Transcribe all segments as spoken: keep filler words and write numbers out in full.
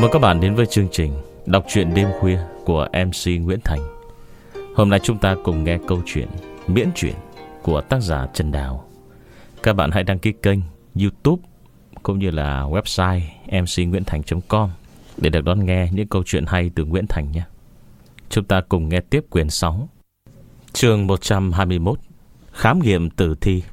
Chào mừng các bạn đến với chương trình đọc truyện đêm khuya của em xê Nguyễn Thành. Hôm nay chúng ta cùng nghe câu chuyện miễn truyện của tác giả Trần Đào. Các bạn hãy đăng ký kênh YouTube cũng như là website em xê nguyễn thành chấm com để được đón nghe những câu chuyện hay từ Nguyễn Thành nhé. Chúng ta cùng nghe tiếp quyển sáu, chương một trăm hai mươi mốt, khám nghiệm tử thi.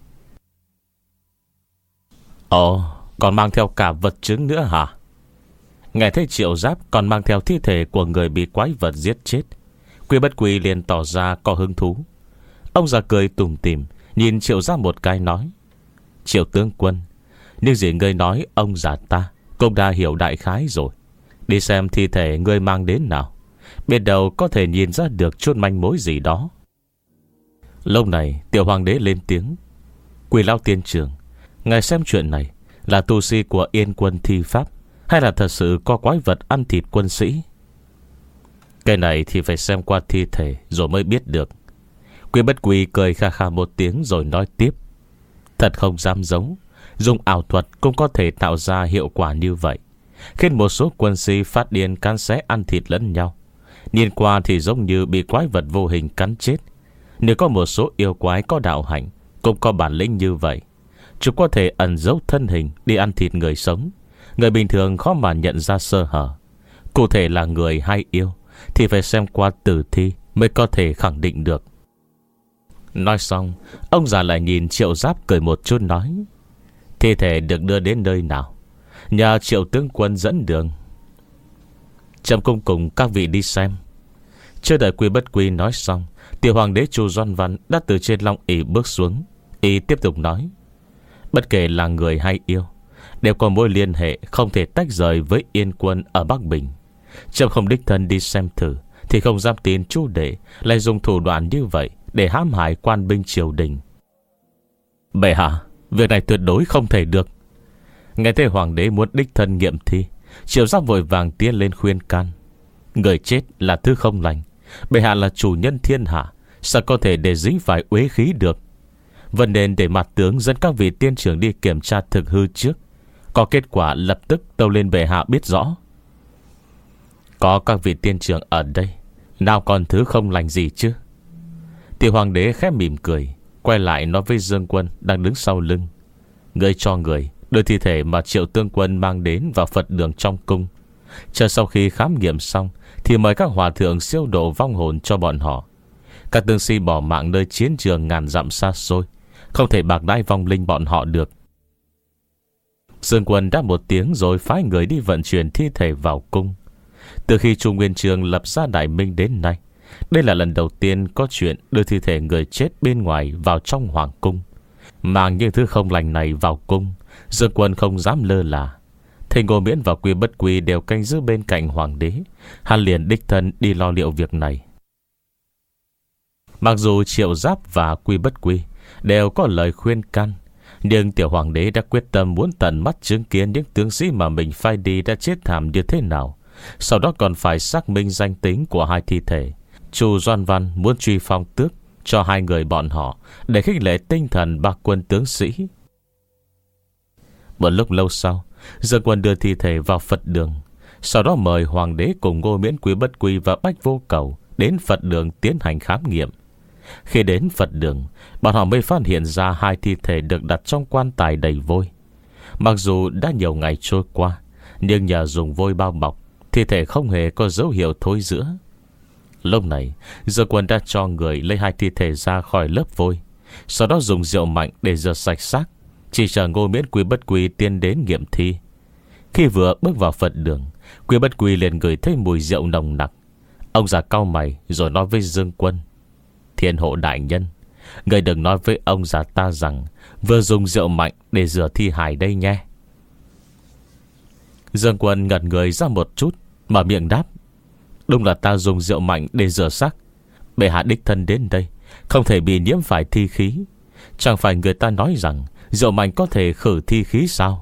Ồ, còn mang theo cả vật chứng nữa hả? Nghe thấy Triệu Giáp còn mang theo thi thể của người bị quái vật giết chết, Quy Bất Quy liền tỏ ra có hứng thú. Ông già cười tủm tỉm nhìn Triệu Giáp một cái nói: Triệu tướng quân, những gì ngươi nói ông già ta cũng đã hiểu đại khái rồi. Đi xem thi thể ngươi mang đến nào, biết đâu có thể nhìn ra được chút manh mối gì đó. Lúc này Tiểu Hoàng đế lên tiếng: Quỳ lão tiên trưởng, ngài xem chuyện này là tu sĩ của Yên quân thi pháp, hay là thật sự có quái vật ăn thịt quân sĩ? Cái này thì phải xem qua thi thể rồi mới biết được. Quy Bất Quy cười kha kha một tiếng rồi nói tiếp: Thật không dám giấu, dùng ảo thuật cũng có thể tạo ra hiệu quả như vậy, khiến một số quân sĩ phát điên cắn xé ăn thịt lẫn nhau. Nhìn qua thì giống như bị quái vật vô hình cắn chết. Nếu có một số yêu quái có đạo hạnh cũng có bản lĩnh như vậy, chúng có thể ẩn giấu thân hình đi ăn thịt người sống. Người bình thường khó mà nhận ra sơ hở. Cụ thể là người hay yêu thì phải xem qua tử thi mới có thể khẳng định được. Nói xong, ông già lại nhìn Triệu Giáp cười một chút nói: Thi thể được đưa đến nơi nào? Nhờ Triệu tướng quân dẫn đường. Trẫm cung cùng các vị đi xem. Chưa đợi Quy Bất Quy nói xong, Tiểu Hoàng đế Chu Doan Văn đã từ trên long ỷ bước xuống. Y tiếp tục nói: Bất kể là người hay yêu đều có mối liên hệ không thể tách rời với Yên quân ở Bắc Bình. Trẫm không đích thân đi xem thử thì không dám tin Chu đệ lại dùng thủ đoạn như vậy để hãm hại quan binh triều đình. Bệ hạ, việc này tuyệt đối không thể được. Nghe thấy hoàng đế muốn đích thân nghiệm thi, Triệu Giáp vội vàng tiến lên khuyên can: Người chết là thứ không lành, bệ hạ là chủ nhân thiên hạ, sao có thể để dính phải uế khí được. Vẫn nên để mặt tướng dẫn các vị tiên trưởng đi kiểm tra thực hư trước, có kết quả lập tức tâu lên bệ hạ biết rõ. Có các vị tiên trưởng ở đây, nào còn thứ không lành gì chứ? Tiểu Hoàng đế khẽ mỉm cười, quay lại nói với Dương Quân đang đứng sau lưng: Ngươi cho người đưa thi thể mà Triệu tướng quân mang đến vào Phật đường trong cung. Chờ sau khi khám nghiệm xong thì mời các hòa thượng siêu độ vong hồn cho bọn họ. Các tướng sĩ bỏ mạng nơi chiến trường ngàn dặm xa xôi, không thể bạc đãi vong linh bọn họ được. Dương Quân đáp một tiếng rồi phái người đi vận chuyển thi thể vào cung. Từ khi Chu Nguyên Chương lập ra Đại Minh đến nay, đây là lần đầu tiên có chuyện đưa thi thể người chết bên ngoài vào trong hoàng cung. Mang những thứ không lành này vào cung, Dương Quân không dám lơ là. Thầy Ngô Miễn và Quy Bất Quy đều canh giữ bên cạnh hoàng đế. Hắn liền đích thân đi lo liệu việc này. Mặc dù Triệu Giáp và Quy Bất Quy đều có lời khuyên can, nhưng tiểu hoàng đế đã quyết tâm muốn tận mắt chứng kiến những tướng sĩ mà mình phái đi đã chết thảm như thế nào. Sau đó còn phải xác minh danh tính của hai thi thể. Chu Doan Văn muốn truy phong tước cho hai người bọn họ để khích lệ tinh thần bạc quân tướng sĩ. Một lúc lâu sau, Dương Quân đưa thi thể vào Phật đường. Sau đó mời hoàng đế cùng Ngô Miễn, Quý Bất Quy và Bách Vô Cầu đến Phật đường tiến hành khám nghiệm. Khi đến Phật đường, bọn họ mới phát hiện ra hai thi thể được đặt trong quan tài đầy vôi. Mặc dù đã nhiều ngày trôi qua, nhưng nhờ dùng vôi bao bọc, thi thể không hề có dấu hiệu thối rữa. Lúc này, Dương Quân đã cho người lấy hai thi thể ra khỏi lớp vôi, sau đó dùng rượu mạnh để rửa sạch xác, chỉ chờ Ngô Miễn, Quý Bất Quy tiến đến nghiệm thi. Khi vừa bước vào Phật đường, Quý Bất Quy liền ngửi thấy mùi rượu nồng nặc. Ông già cau mày rồi nói với Dương Quân: Thiên hộ đại nhân, người đừng nói với ông già ta rằng vừa dùng rượu mạnh để rửa thi hài đây nhé. Dương Quân ngẩn người ra một chút, mở miệng đáp: Đúng là ta dùng rượu mạnh để rửa xác. Bệ hạ đích thân đến đây, không thể bị nhiễm phải thi khí. Chẳng phải người ta nói rằng rượu mạnh có thể khử thi khí sao?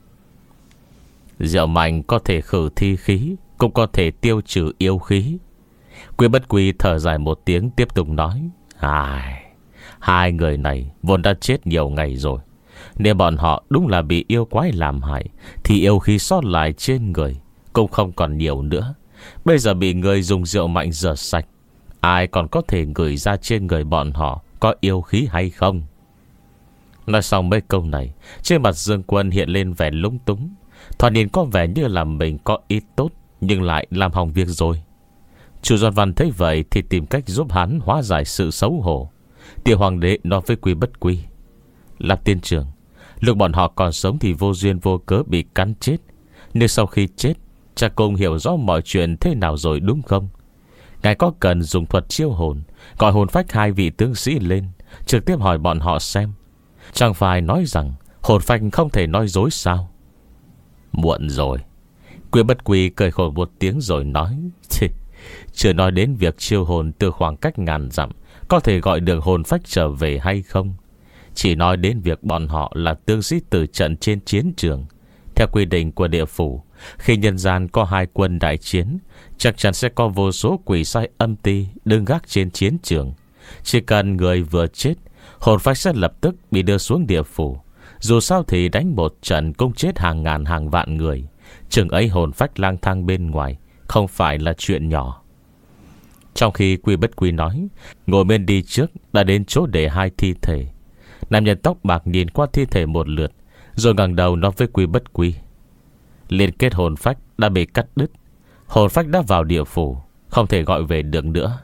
Rượu mạnh có thể khử thi khí, cũng có thể tiêu trừ yêu khí. Quy Bất Quy thở dài một tiếng tiếp tục nói: Ai, hai người này vốn đã chết nhiều ngày rồi. Nếu bọn họ đúng là bị yêu quái làm hại, thì yêu khí sót lại trên người cũng không còn nhiều nữa. Bây giờ bị người dùng rượu mạnh rửa sạch, ai còn có thể ngửi ra trên người bọn họ có yêu khí hay không? Nói xong mấy câu này, trên mặt Dương Quân hiện lên vẻ lúng túng. Thoạt nhìn có vẻ như là mình có ý tốt, nhưng lại làm hỏng việc rồi. Chu Doan Văn thấy vậy thì tìm cách giúp hắn hóa giải sự xấu hổ. Tiểu hoàng đế nói với Quy Bất Quy: Lạp tiên trưởng, lúc bọn họ còn sống thì vô duyên vô cớ bị cắn chết. Nếu sau khi chết, cha cùng hiểu rõ mọi chuyện thế nào rồi đúng không? Ngài có cần dùng thuật chiêu hồn, gọi hồn phách hai vị tướng sĩ lên, trực tiếp hỏi bọn họ xem. Chẳng phải nói rằng hồn phách không thể nói dối sao? Muộn rồi. Quy Bất Quy cười khổ một tiếng rồi nói: Chưa nói đến việc chiêu hồn từ khoảng cách ngàn dặm có thể gọi được hồn phách trở về hay không. Chỉ nói đến việc bọn họ là tướng sĩ tử trận trên chiến trường. Theo quy định của địa phủ, khi nhân gian có hai quân đại chiến, chắc chắn sẽ có vô số quỷ sai âm ti đứng gác trên chiến trường. Chỉ cần người vừa chết, hồn phách sẽ lập tức bị đưa xuống địa phủ. Dù sao thì đánh một trận cũng chết hàng ngàn hàng vạn người. Chừng ấy hồn phách lang thang bên ngoài không phải là chuyện nhỏ. Trong khi Quy Bất Quy nói, ngồi bên đi trước đã đến chỗ để hai thi thể. Nam nhân tóc bạc nhìn qua thi thể một lượt, rồi ngẩng đầu nói với Quy Bất Quy: Liên kết hồn phách đã bị cắt đứt. Hồn phách đã vào địa phủ, không thể gọi về được nữa.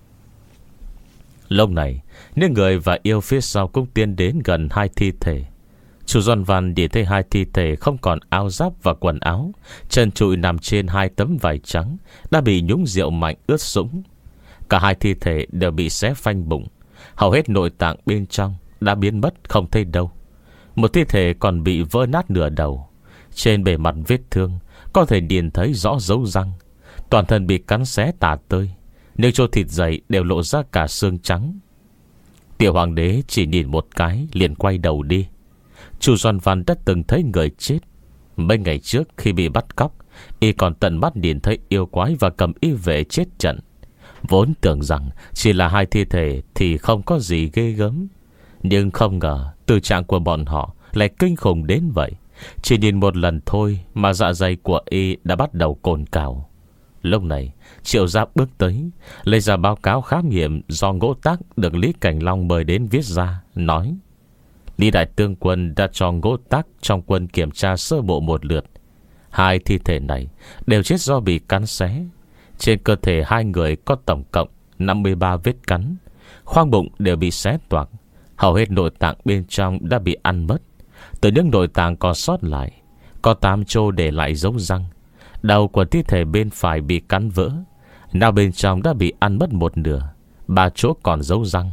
Lúc này, những người và yêu phía sau cũng tiến đến gần hai thi thể. Chu Doan Văn nhìn thấy hai thi thể không còn áo giáp và quần áo, trần trụi nằm trên hai tấm vải trắng đã bị nhúng rượu mạnh ướt sũng. Cả hai thi thể đều bị xé phanh bụng, hầu hết nội tạng bên trong đã biến mất không thấy đâu. Một thi thể còn bị vỡ nát nửa đầu. Trên bề mặt vết thương có thể nhìn thấy rõ dấu răng. Toàn thân bị cắn xé tả tơi, nếu chỗ thịt dày đều lộ ra cả xương trắng. Tiểu hoàng đế chỉ nhìn một cái liền quay đầu đi. Chu Doan Văn đã từng thấy người chết. Mấy ngày trước khi bị bắt cóc, y còn tận mắt nhìn thấy yêu quái và cầm y vệ chết trận. Vốn tưởng rằng chỉ là hai thi thể thì không có gì ghê gớm, nhưng không ngờ tình trạng của bọn họ lại kinh khủng đến vậy. Chỉ nhìn một lần thôi mà dạ dày của y đã bắt đầu cồn cào. Lúc này Triệu Giáp bước tới, lấy ra báo cáo khám nghiệm do Ngỗ Tác được Lý Cảnh Long mời đến viết ra, nói: Lý đại tướng quân đã cho Ngỗ Tác trong quân kiểm tra sơ bộ một lượt. Hai thi thể này đều chết do bị cắn xé. Trên cơ thể hai người có tổng cộng năm mươi ba vết cắn. Khoang bụng đều bị xé toạc. Hầu hết nội tạng bên trong đã bị ăn mất. Từ những nội tạng còn sót lại, có tám chỗ để lại dấu răng. Đầu của thi thể bên phải bị cắn vỡ, não bên trong đã bị ăn mất một nửa, ba chỗ còn dấu răng.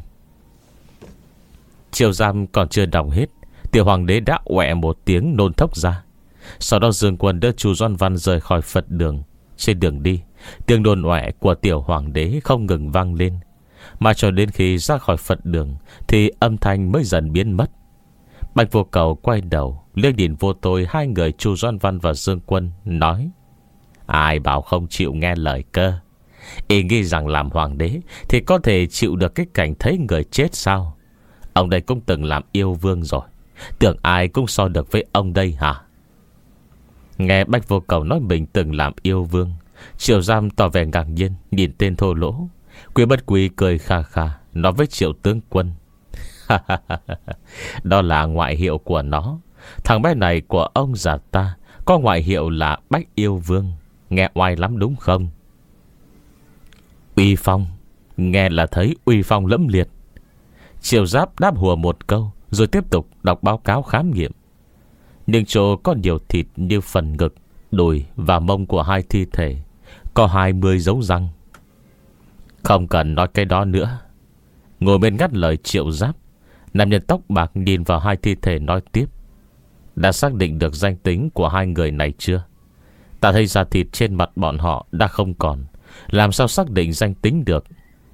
Triều Giam còn chưa đọc hết, tiểu hoàng đế đã quẹ một tiếng nôn thốc ra. Sau đó Dương Quân đưa Chu Doan Văn rời khỏi Phật đường. Trên đường đi, tiếng đồn oẻ của tiểu hoàng đế không ngừng vang lên. Mà cho đến khi ra khỏi Phật đường thì âm thanh mới dần biến mất. Bạch Vô Cầu quay đầu liếc nhìn vô tội hai người Chu Doan Văn và Dương Quân, nói: Ai bảo không chịu nghe lời cơ? Ý nghĩ rằng làm hoàng đế thì có thể chịu được cái cảnh thấy người chết sao? Ông đây cũng từng làm yêu vương rồi, tưởng ai cũng so được với ông đây hả? Nghe Bạch Vô Cầu nói mình từng làm yêu vương, Triệu Giam tỏ vẻ ngạc nhiên nhìn tên thô lỗ. Quy Bất Quy cười kha kha nói với Triệu tướng quân: Đó là ngoại hiệu của nó. Thằng bé này của ông già ta có ngoại hiệu là Bách Yêu Vương. Nghe oai lắm đúng không? Uy phong. Nghe là thấy uy phong lẫm liệt. Triệu Giáp đáp hùa một câu rồi tiếp tục đọc báo cáo khám nghiệm. Nhưng chỗ có nhiều thịt như phần ngực, đùi và mông của hai thi thể có hai mươi dấu răng. Không cần nói cái đó nữa. Ngồi bên ngắt lời Triệu Giáp, nam nhân tóc bạc nhìn vào hai thi thể nói tiếp: Đã xác định được danh tính của hai người này chưa? Ta thấy da thịt trên mặt bọn họ đã không còn, làm sao xác định danh tính được?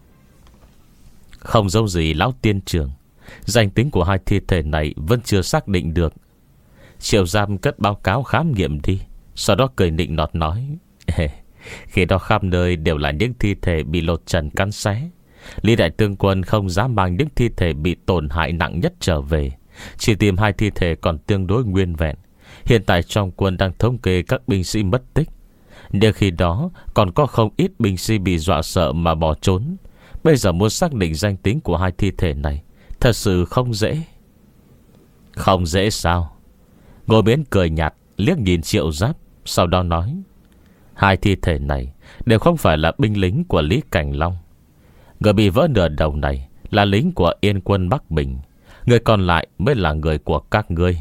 Không dâu gì lão tiên trưởng, danh tính của hai thi thể này vẫn chưa xác định được. Triệu Giam cất báo cáo khám nghiệm đi. Sau đó cười nịnh nọt nói: Khi đó khắp nơi đều là những thi thể bị lột trần cắn xé. Lý đại tướng quân không dám mang những thi thể bị tổn hại nặng nhất trở về, chỉ tìm hai thi thể còn tương đối nguyên vẹn. Hiện tại trong quân đang thống kê các binh sĩ mất tích. Nhưng khi đó còn có không ít binh sĩ bị dọa sợ mà bỏ trốn. Bây giờ muốn xác định danh tính của hai thi thể này thật sự không dễ. Không dễ sao? Ngô Miễn cười nhạt liếc nhìn Triệu Giáp, sau đó nói: hai thi thể này đều không phải là binh lính của Lý Cảnh Long. Người bị vỡ nửa đầu này là lính của Yên quân Bắc Bình. Người còn lại mới là người của các ngươi.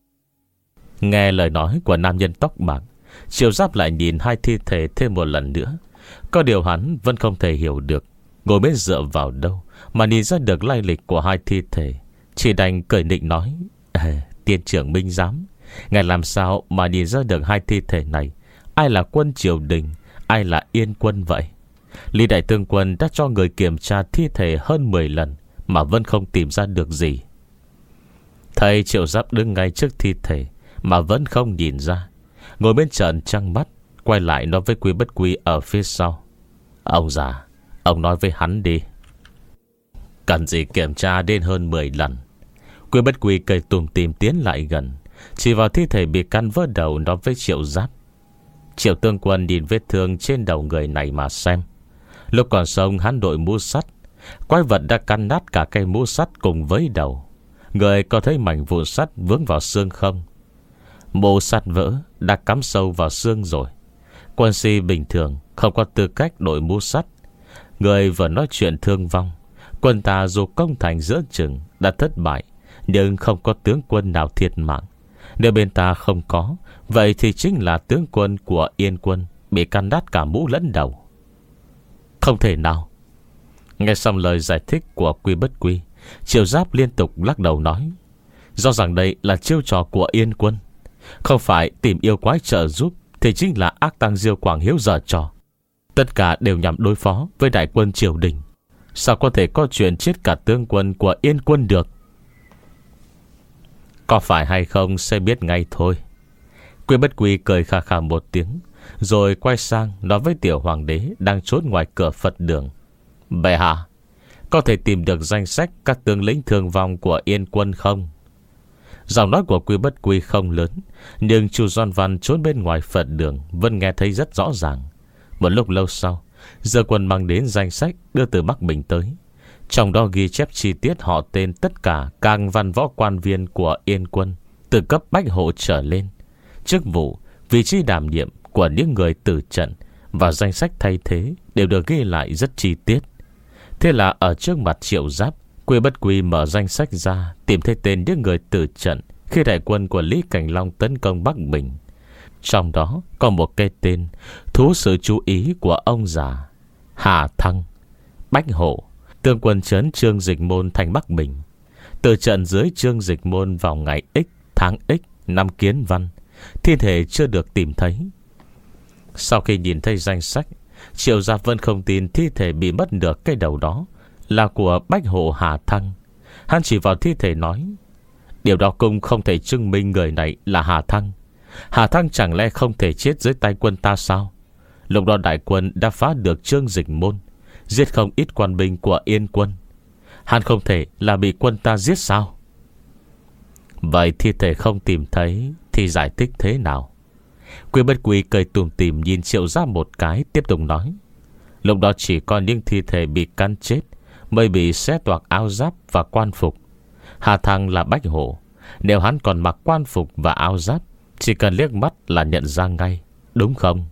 Nghe lời nói của nam nhân tóc bạc, Triệu Giáp lại nhìn hai thi thể thêm một lần nữa. Có điều hắn vẫn không thể hiểu được Ngô Miễn dựa vào đâu mà nhìn ra được lai lịch của hai thi thể. Chỉ đành cười nịnh nói: à, tiên trưởng Minh Giám, ngài làm sao mà nhìn ra được hai thi thể này ai là quân triều đình, ai là Yên quân vậy? Lý đại tướng quân đã cho người kiểm tra thi thể hơn mười lần mà vẫn không tìm ra được gì. Thầy Triệu Giáp đứng ngay trước thi thể mà vẫn không nhìn ra. Ngồi bên trợn trăng mắt, quay lại nói với Quý Bất Quy ở phía sau: ông già, ông nói với hắn đi. Cần gì kiểm tra đến hơn mười lần? Quý Bất Quy cười tùm tìm tiến lại gần, chỉ vào thi thể bị căn vỡ đầu nói với Triệu Giáp. Triệu tướng quân nhìn vết thương trên đầu người này mà xem. Lúc còn sống hắn đội mũ sắt, quái vật đã căn nát cả cây mũ sắt cùng với đầu. Người có thấy mảnh vụn sắt vướng vào xương không? Mũ sắt vỡ đã cắm sâu vào xương rồi. Quân sĩ bình thường không có tư cách đội mũ sắt. Người vừa nói chuyện thương vong. Quân ta dù công thành giữa chừng đã thất bại, nhưng không có tướng quân nào thiệt mạng. Nếu bên ta không có, vậy thì chính là tướng quân của Yên quân bị căn nát cả mũ lẫn đầu. Không thể nào. Nghe xong lời giải thích của Quy Bất Quy, Triệu Giáp liên tục lắc đầu nói: rõ ràng đây là chiêu trò của Yên quân. Không phải tìm yêu quái trợ giúp, thì chính là ác tăng Diêu Quảng Hiếu giở trò. Tất cả đều nhằm đối phó với đại quân triều đình. Sao có thể có chuyện chết cả tướng quân của Yên quân được? Có phải hay không sẽ biết ngay thôi. Quy Bất Quy cười khà khà một tiếng, rồi quay sang nói với tiểu hoàng đế đang trốn ngoài cửa Phật đường: bệ hạ, có thể tìm được danh sách các tướng lĩnh thương vong của Yên quân không? Giọng nói của Quy Bất Quy không lớn, nhưng Chu Doan Văn trốn bên ngoài Phật đường vẫn nghe thấy rất rõ ràng. Một lúc lâu sau, Dơ Quân mang đến danh sách đưa từ Bắc Bình tới. Trong đó ghi chép chi tiết họ tên tất cả các văn võ quan viên của Yên quân từ cấp bách hộ trở lên, chức vụ, vị trí đảm nhiệm của những người tử trận và danh sách thay thế đều được ghi lại rất chi tiết. Thế là ở trước mặt Triệu Giáp, Quy Bất Quy mở danh sách ra, tìm thấy tên những người tử trận khi đại quân của Lý Cảnh Long tấn công Bắc Bình. Trong đó có một cái tên thú sự chú ý của ông già: Hà Thăng, Bách Hộ, tướng quân trấn Trương Dịch Môn thành Bắc Bình, tử trận dưới Trương Dịch Môn vào ngày X tháng X năm Kiến Văn. Thi thể chưa được tìm thấy. Sau khi nhìn thấy danh sách, Triệu Gia Vân không tin thi thể bị mất được cái đầu đó là của Bách Hộ Hà Thăng. Hắn chỉ vào thi thể nói: điều đó cũng không thể chứng minh người này là Hà Thăng. Hà Thăng chẳng lẽ không thể chết dưới tay quân ta sao? Lúc đó đại quân đã phá được Trương Dịch Môn, giết không ít quan binh của Yên quân. Hắn không thể là bị quân ta giết sao? Vậy thi thể không tìm thấy thì giải thích thế nào? Quy Bất Quy cười tủm tỉm nhìn Triệu Giáp một cái, tiếp tục nói: lúc đó chỉ có những thi thể bị cắn chết mới bị xé toạc áo giáp và quan phục. Hà Thăng là Bách Hộ, nếu hắn còn mặc quan phục và áo giáp, chỉ cần liếc mắt là nhận ra ngay, đúng không?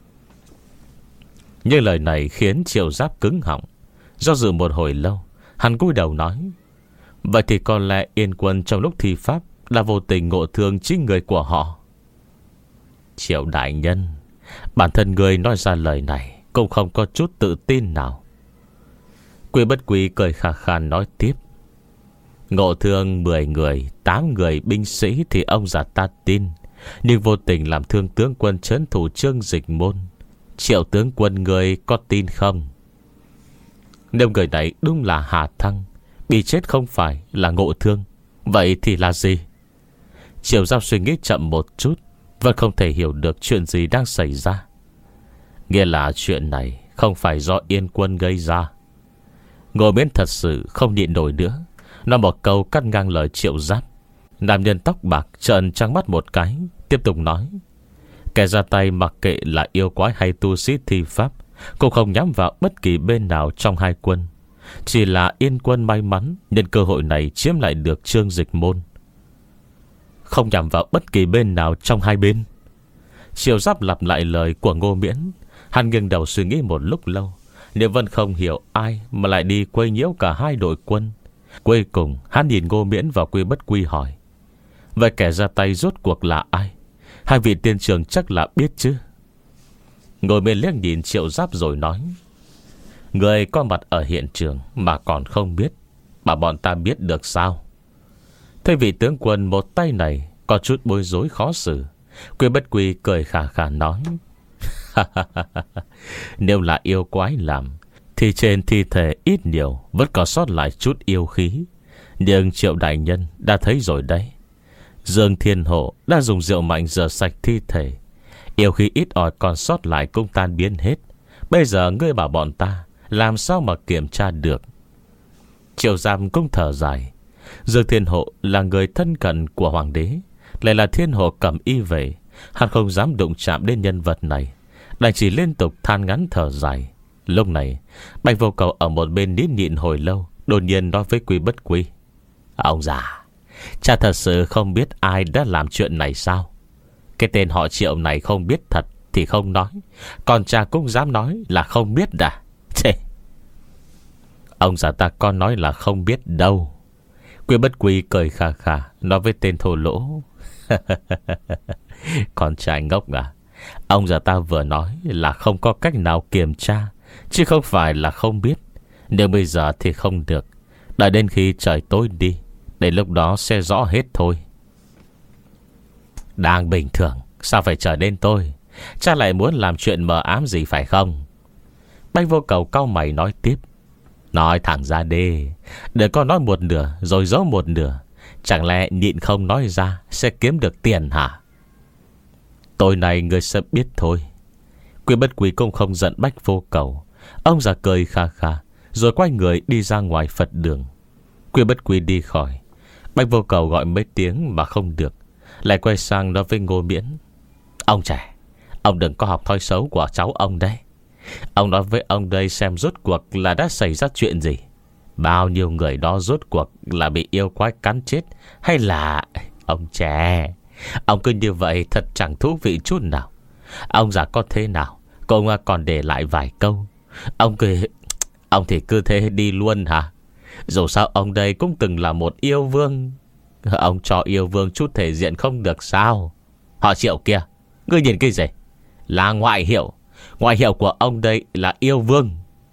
Nhưng lời này khiến Triệu Giáp cứng họng. Do dự một hồi lâu, hắn cúi đầu nói: vậy thì có lẽ Yên quân trong lúc thi pháp đã vô tình ngộ thương chính người của họ. Triệu đại nhân, bản thân người nói ra lời này cũng không có chút tự tin nào. Quy Bất Quy cười khà khà nói tiếp: ngộ thương mười người, tám người binh sĩ thì ông già ta tin, nhưng vô tình làm thương tướng quân trấn thủ Trương Dịch Môn, Triệu tướng quân người có tin không? Nếu người này đúng là Hà Thăng, bị chết không phải là ngộ thương, vậy thì là gì? Triệu Giao suy nghĩ chậm một chút, vẫn không thể hiểu được chuyện gì đang xảy ra. Nghĩa là chuyện này không phải do Yên quân gây ra. Ngồi bên thật sự không nhịn nổi nữa, nói một câu cắt ngang lời Triệu Giáp. Nam nhân tóc bạc trợn trắng mắt một cái, tiếp tục nói: Kẻ ra tay mặc kệ là yêu quái hay tu sĩ thi pháp, cũng không nhắm vào bất kỳ bên nào trong hai quân. Chỉ là Yên quân may mắn nhân cơ hội này chiếm lại được Trương Dịch Môn. Không nhắm vào bất kỳ bên nào trong hai bên. Triệu Giáp lặp lại lời của Ngô Miễn. Hắn nghiêng đầu suy nghĩ một lúc lâu, nếu vẫn không hiểu ai mà lại đi quấy nhiễu cả hai đội quân. Cuối cùng hắn nhìn Ngô Miễn và Quy Bất Quy hỏi: vậy kẻ ra tay rốt cuộc là ai? Hai vị tiên trưởng chắc là biết chứ? Ngô Miễn liếc nhìn Triệu Giáp rồi nói: người có mặt ở hiện trường mà còn không biết, mà bọn ta biết được sao? Thế vị tướng quân một tay này có chút bối rối khó xử. Quy Bất Quy cười khà khà nói: nếu là yêu quái làm thì trên thi thể ít nhiều vẫn có sót lại chút yêu khí. Nhưng Triệu đại nhân đã thấy rồi đấy, Dương Thiên Hộ đã dùng rượu mạnh rửa sạch thi thể, yêu khí ít ỏi còn sót lại cũng tan biến hết. Bây giờ ngươi bảo bọn ta làm sao mà kiểm tra được? Triệu Giam cũng thở dài. Dương Thiên Hộ là người thân cận của hoàng đế, lại là Thiên Hộ cầm y về, hắn không dám đụng chạm đến nhân vật này, đành chỉ liên tục than ngắn thở dài. Lúc này Bạch Vô Cầu ở một bên nín nhịn hồi lâu, đột nhiên nói với Quy Bất Quy: ông già, cha thật sự không biết ai đã làm chuyện này sao? Cái tên họ Triệu này không biết thật thì không nói, còn cha cũng dám nói là không biết đã. Chê. Ông già ta có nói là không biết đâu. Quy Bất Quy cười khà khà nói với tên thô lỗ: con trai ngốc à, ông già ta vừa nói là không có cách nào kiểm tra, chứ không phải là không biết. Nhưng bây giờ thì không được, đợi đến khi trời tối đi, để lúc đó sẽ rõ hết thôi. Đang bình thường, sao phải chờ đến tôi? Cha lại muốn làm chuyện mờ ám gì phải không? Bạch Vô Cầu cau mày nói tiếp: nói thẳng ra đi, đừng có nói một nửa rồi giấu một nửa. Chẳng lẽ nhịn không nói ra sẽ kiếm được tiền hả? Tối nay ngươi sẽ biết thôi. Quy Bất Quy cũng không giận Bạch Vô Cầu. Ông già cười kha kha rồi quay người đi ra ngoài Phật đường. Quy Bất Quy đi khỏi, Bạch Vô Cầu gọi mấy tiếng mà không được, lại quay sang nói với Ngô Miễn: ông trẻ, ông đừng có học thói xấu của cháu ông đấy. Ông nói với ông đây xem rốt cuộc là đã xảy ra chuyện gì. Bao nhiêu người đó rốt cuộc là bị yêu quái cắn chết, hay là... Ông trẻ, ông cứ như vậy thật chẳng thú vị chút nào. Ông già có thế nào cũng còn để lại vài câu. Ông cứ... Ông thì cứ thế đi luôn hả? Dù sao ông đây cũng từng là một yêu vương. Ông cho yêu vương chút thể diện không được sao? Họ Triệu kia, ngươi nhìn cái gì? Là ngoại hiệu. Ngoại hiệu của ông đây là yêu vương.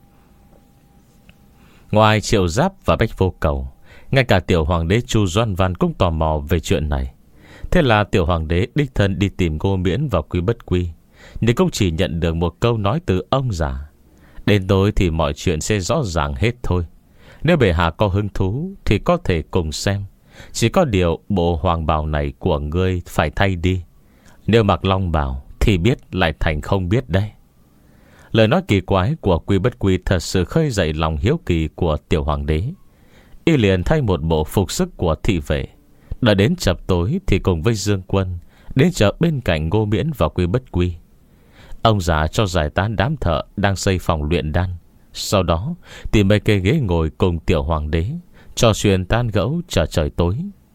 Ngoài Triệu Giáp và Bạch Vô Cầu, ngay cả tiểu hoàng đế Chu Doan Văn cũng tò mò về chuyện này. Thế là tiểu hoàng đế đích thân đi tìm Ngô Miễn và Quy Bất Quy, nhưng cũng chỉ nhận được một câu nói từ ông già: đến tối thì mọi chuyện sẽ rõ ràng hết thôi. Nếu bệ hạ có hứng thú thì có thể cùng xem. Chỉ có điều bộ hoàng bào này của ngươi phải thay đi. Nếu mặc long bào thì biết lại thành không biết đấy. Lời nói kỳ quái của Quy Bất Quy thật sự khơi dậy lòng hiếu kỳ của tiểu hoàng đế. Y liền thay một bộ phục sức của thị vệ, đợi đến chập tối thì cùng với Dương Quân đến chợ bên cạnh Ngô Miễn và Quy Bất Quy. Ông già cho giải tán đám thợ đang xây phòng luyện đan, sau đó tìm mấy cây ghế ngồi cùng tiểu hoàng đế trò chuyện tan gẫu chờ trời tối.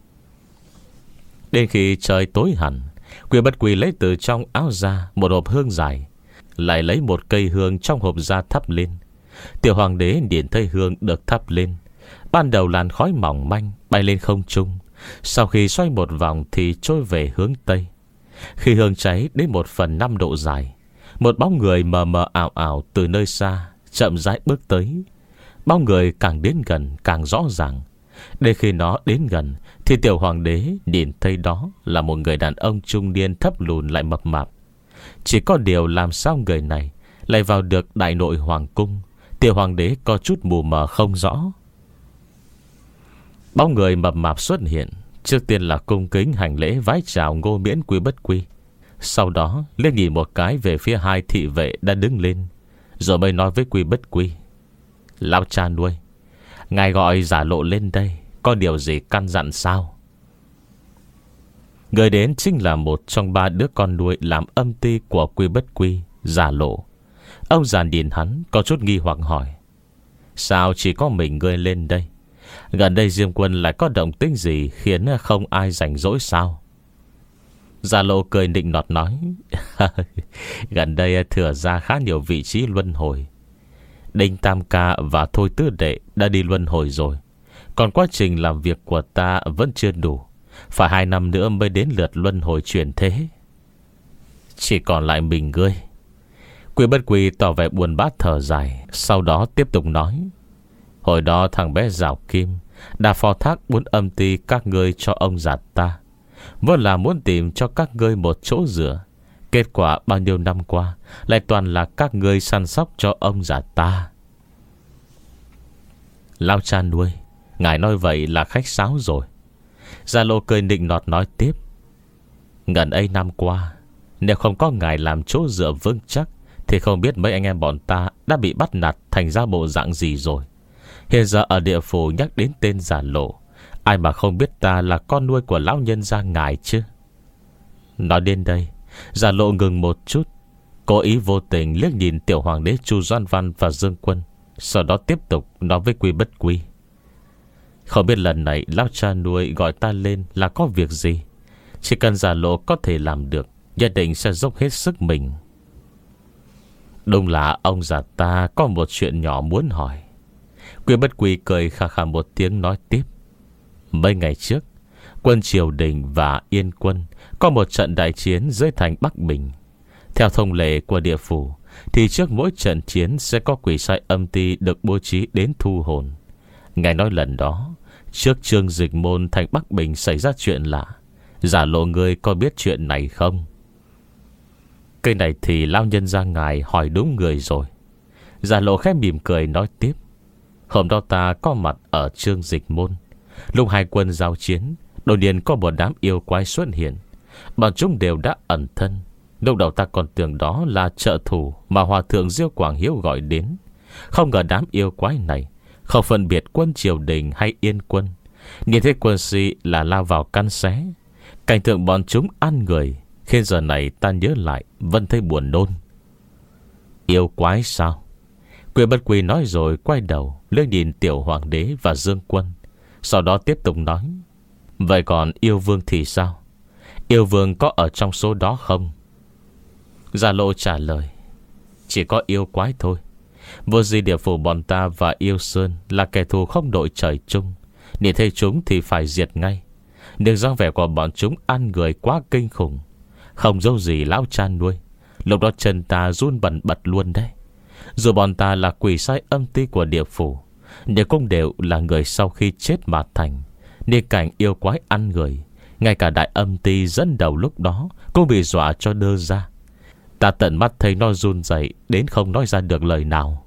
Đến khi trời tối hẳn, Quy Bất Quy lấy từ trong áo ra một hộp hương dài, lại lấy một cây hương trong hộp ra thắp lên. Tiểu hoàng đế nhìn thấy hương được thắp lên, ban đầu làn khói mỏng manh bay lên không trung, sau khi xoay một vòng thì trôi về hướng tây. Khi hương cháy đến một phần năm độ dài, một bóng người mờ mờ ảo ảo từ nơi xa chậm rãi bước tới. Bóng người càng đến gần càng rõ ràng. Đến khi nó đến gần thì tiểu hoàng đế nhìn thấy đó là một người đàn ông trung niên thấp lùn lại mập mạp. Chỉ có điều làm sao người này lại vào được đại nội hoàng cung, tiểu hoàng đế có chút mù mờ không rõ. Bóng người mập mạp xuất hiện, trước tiên là cung kính hành lễ vái chào Ngô Miễn Quy Bất Quy, sau đó liếc nhìn một cái về phía hai thị vệ đã đứng lên, rồi mới nói với Quy Bất Quy: lão cha nuôi, ngài gọi giả lộ lên đây có điều gì căn dặn sao? Người đến chính là một trong ba đứa con nuôi làm âm ty của Quy Bất Quy, Giả Lộ. Ông già nhìn hắn có chút nghi hoặc hỏi: sao chỉ có mình ngươi lên đây? Gần đây Diêm Quân lại có động tĩnh gì khiến không ai rảnh rỗi sao? Giả Lộ cười nịnh nọt nói: gần đây thừa ra khá nhiều vị trí luân hồi. Đinh Tam Ca và Thôi Tứ Đệ đã đi luân hồi rồi, còn quá trình làm việc của ta vẫn chưa đủ, phải hai năm nữa mới đến lượt luân hồi chuyển thế. Chỉ còn lại mình ngươi. Quy Bất Quy tỏ vẻ buồn bã thở dài, sau đó tiếp tục nói: hồi đó thằng bé Giảo Kim đã phó thác bốn âm ty các ngươi cho ông già ta, vốn là muốn tìm cho các ngươi một chỗ dựa. Kết quả bao nhiêu năm qua lại toàn là các ngươi săn sóc cho ông già ta. Lao cha nuôi, ngài nói vậy là khách sáo rồi. Gia Lô cười nịnh nọt nói tiếp: ngần ấy năm qua, nếu không có ngài làm chỗ dựa vững chắc thì không biết mấy anh em bọn ta đã bị bắt nạt thành ra bộ dạng gì rồi. Hiện giờ ở địa phủ nhắc đến tên Giả Lộ, ai mà không biết ta là con nuôi của lão nhân gia ngài chứ. Nói đến đây, Giả Lộ ngừng một chút, cố ý vô tình liếc nhìn tiểu hoàng đế Chu Doan Văn và Dương Quân, sau đó tiếp tục nói với Quy Bất Quy: không biết lần này lão cha nuôi gọi ta lên là có việc gì. Chỉ cần Giả Lộ có thể làm được, nhất định sẽ dốc hết sức mình. Đúng là ông già ta có một chuyện nhỏ muốn hỏi. Quy Bất Quy cười khà khà một tiếng nói tiếp: mấy ngày trước, quân Triều Đình và Yên Quân có một trận đại chiến dưới thành Bắc Bình. Theo thông lệ của địa phủ thì trước mỗi trận chiến sẽ có quỷ sai âm ty được bố trí đến thu hồn. Ngài nói lần đó, trước Trương Dịch Môn thành Bắc Bình xảy ra chuyện lạ. Giả Lộ ngươi có biết chuyện này không? Cái này thì lão nhân gia ngài hỏi đúng người rồi. Giả Lộ khẽ mỉm cười nói tiếp: hôm đó ta có mặt ở Trương Dịch Môn. Lúc hai quân giao chiến, đột nhiên có một đám yêu quái xuất hiện. Bọn chúng đều đã ẩn thân. Lúc đầu ta còn tưởng đó là trợ thủ mà Hòa Thượng Diêu Quảng Hiếu gọi đến. Không ngờ đám yêu quái này không phân biệt quân Triều Đình hay Yên Quân, nhìn thấy quân sĩ là lao vào căn xé. Cảnh tượng bọn chúng ăn người khiến giờ này ta nhớ lại vẫn thấy buồn nôn. Yêu quái sao? Quy Bất Quy nói rồi quay đầu liếc nhìn tiểu hoàng đế và Dương Quân, sau đó tiếp tục nói: vậy còn yêu vương thì sao? Yêu vương có ở trong số đó không? Giả Lộ trả lời: chỉ có yêu quái thôi. Vô di địa phủ bọn ta và Yêu Sơn là kẻ thù không đội trời chung, nhìn thấy chúng thì phải diệt ngay. Nhưng dáng vẻ của bọn chúng ăn người quá kinh khủng, không dâu gì lão cha nuôi, lúc đó chân ta run bần bật luôn đấy. Dù bọn ta là quỷ sai âm ty của địa phủ, nhưng cũng đều là người sau khi chết mà thành, nên cảnh yêu quái ăn người, ngay cả đại âm ty dẫn đầu lúc đó cũng bị dọa cho đơ ra. Ta tận mắt thấy nó run rẩy đến không nói ra được lời nào.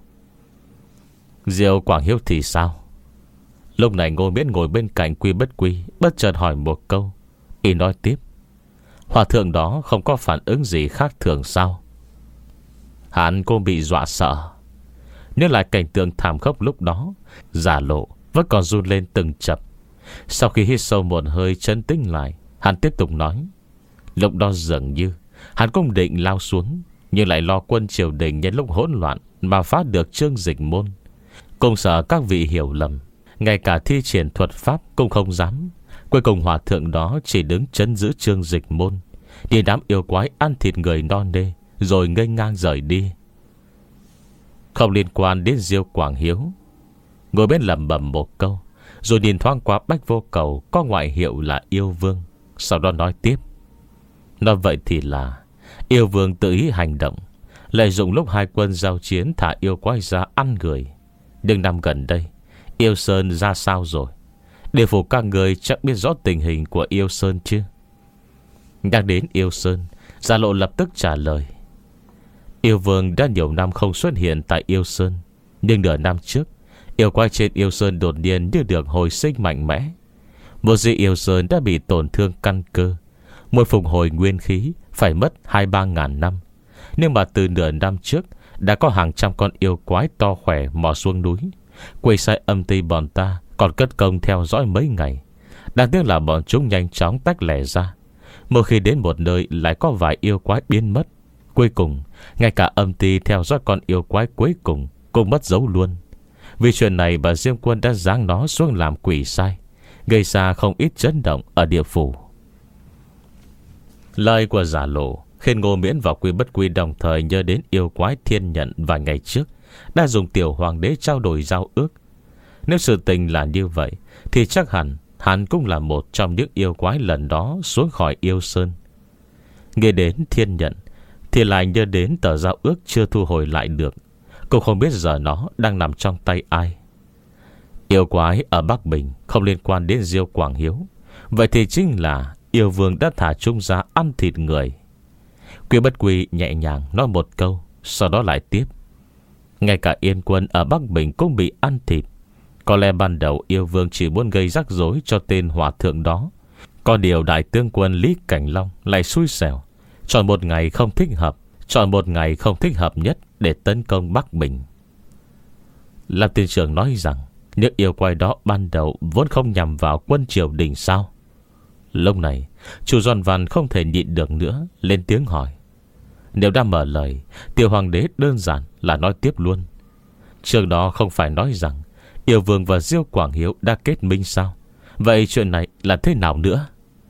Diêu Quảng Hiếu thì sao? Lúc này Ngô Miễn ngồi bên cạnh Quy Bất Quy, bất chợt hỏi một câu. Y nói tiếp: hòa thượng đó không có phản ứng gì khác thường sao? Hắn cũng bị dọa sợ. Nhớ lại cảnh tượng thảm khốc lúc đó, Giả Lộ vẫn còn run lên từng chập. Sau khi hít sâu một hơi trấn tĩnh lại, hắn tiếp tục nói: lúc đó dường như hắn cũng định lao xuống, nhưng lại lo quân Triều Đình nhân lúc hỗn loạn mà phá được Trương Dịch Môn. Cũng sợ các vị hiểu lầm, ngay cả thi triển thuật pháp cũng không dám. Cuối cùng hòa thượng đó chỉ đứng trấn giữ Trương Dịch Môn, đi đám yêu quái ăn thịt người non nê, rồi ngây ngang rời đi. Không liên quan đến Diêu Quảng Hiếu. Ngồi bên lẩm bẩm một câu, rồi nhìn thoáng qua Bách Vô Cầu có ngoại hiệu là Yêu Vương, sau đó nói tiếp: nói vậy thì là Yêu Vương tự ý hành động, lợi dụng lúc hai quân giao chiến thả yêu quái ra ăn người. Nhưng năm gần đây Yêu Sơn ra sao rồi? Địa phủ các người chắc biết rõ tình hình của Yêu Sơn chứ? Nhắc đến Yêu Sơn, Giả Lộ lập tức trả lời: Yêu Vương đã nhiều năm không xuất hiện tại Yêu Sơn, nhưng nửa năm trước yêu quái trên Yêu Sơn đột nhiên như được hồi sinh mạnh mẽ. Một dị Yêu Sơn đã bị tổn thương căn cơ, một phục hồi nguyên khí phải mất hai ba ngàn năm. Nhưng mà từ nửa năm trước đã có hàng trăm con yêu quái to khỏe mò xuống núi. Quỷ sai âm ty bọn ta còn cất công theo dõi mấy ngày. Đáng tiếc là bọn chúng nhanh chóng tách lẻ ra. Mỗi khi đến một nơi lại có vài yêu quái biến mất. Cuối cùng ngay cả âm ty theo dõi con yêu quái cuối cùng cũng mất dấu luôn. Vì chuyện này bà Diêm Quân đã giáng nó xuống làm quỷ sai, gây ra không ít chấn động ở địa phủ. Lời của Giả Lộ khiến Ngô Miễn và Quy Bất Quy đồng thời nhớ đến yêu quái Thiên Nhận vài ngày trước đã dùng tiểu hoàng đế trao đổi giao ước. Nếu sự tình là như vậy thì chắc hẳn hắn cũng là một trong những yêu quái lần đó xuống khỏi yêu sơn. Nghe đến Thiên Nhận thì lại nhớ đến tờ giao ước chưa thu hồi lại được. Cũng không biết giờ nó đang nằm trong tay ai. Yêu quái ở Bắc Bình không liên quan đến Diêu Quảng Hiếu, vậy thì chính là yêu vương đã thả chúng ra ăn thịt người. Quy Bất Quy nhẹ nhàng nói một câu, sau đó lại tiếp. Ngay cả Yên Quân ở Bắc Bình cũng bị ăn thịt. Có lẽ ban đầu yêu vương chỉ muốn gây rắc rối cho tên hòa thượng đó. Có điều đại tướng quân Lý Cảnh Long lại xui xẻo, chọn một ngày không thích hợp, Chọn một ngày không thích hợp nhất để tấn công Bắc Bình. Lâm Tiên Trưởng nói rằng những yêu quái đó ban đầu vốn không nhằm vào quân triều đình sao? Lúc này chủ Doan Văn không thể nhịn được nữa, lên tiếng hỏi. Nếu đã mở lời, tiểu hoàng đế đơn giản là nói tiếp luôn. Trước đó không phải nói rằng yêu vương và Diêu Quảng Hiếu đã kết minh sao? Vậy chuyện này là thế nào nữa?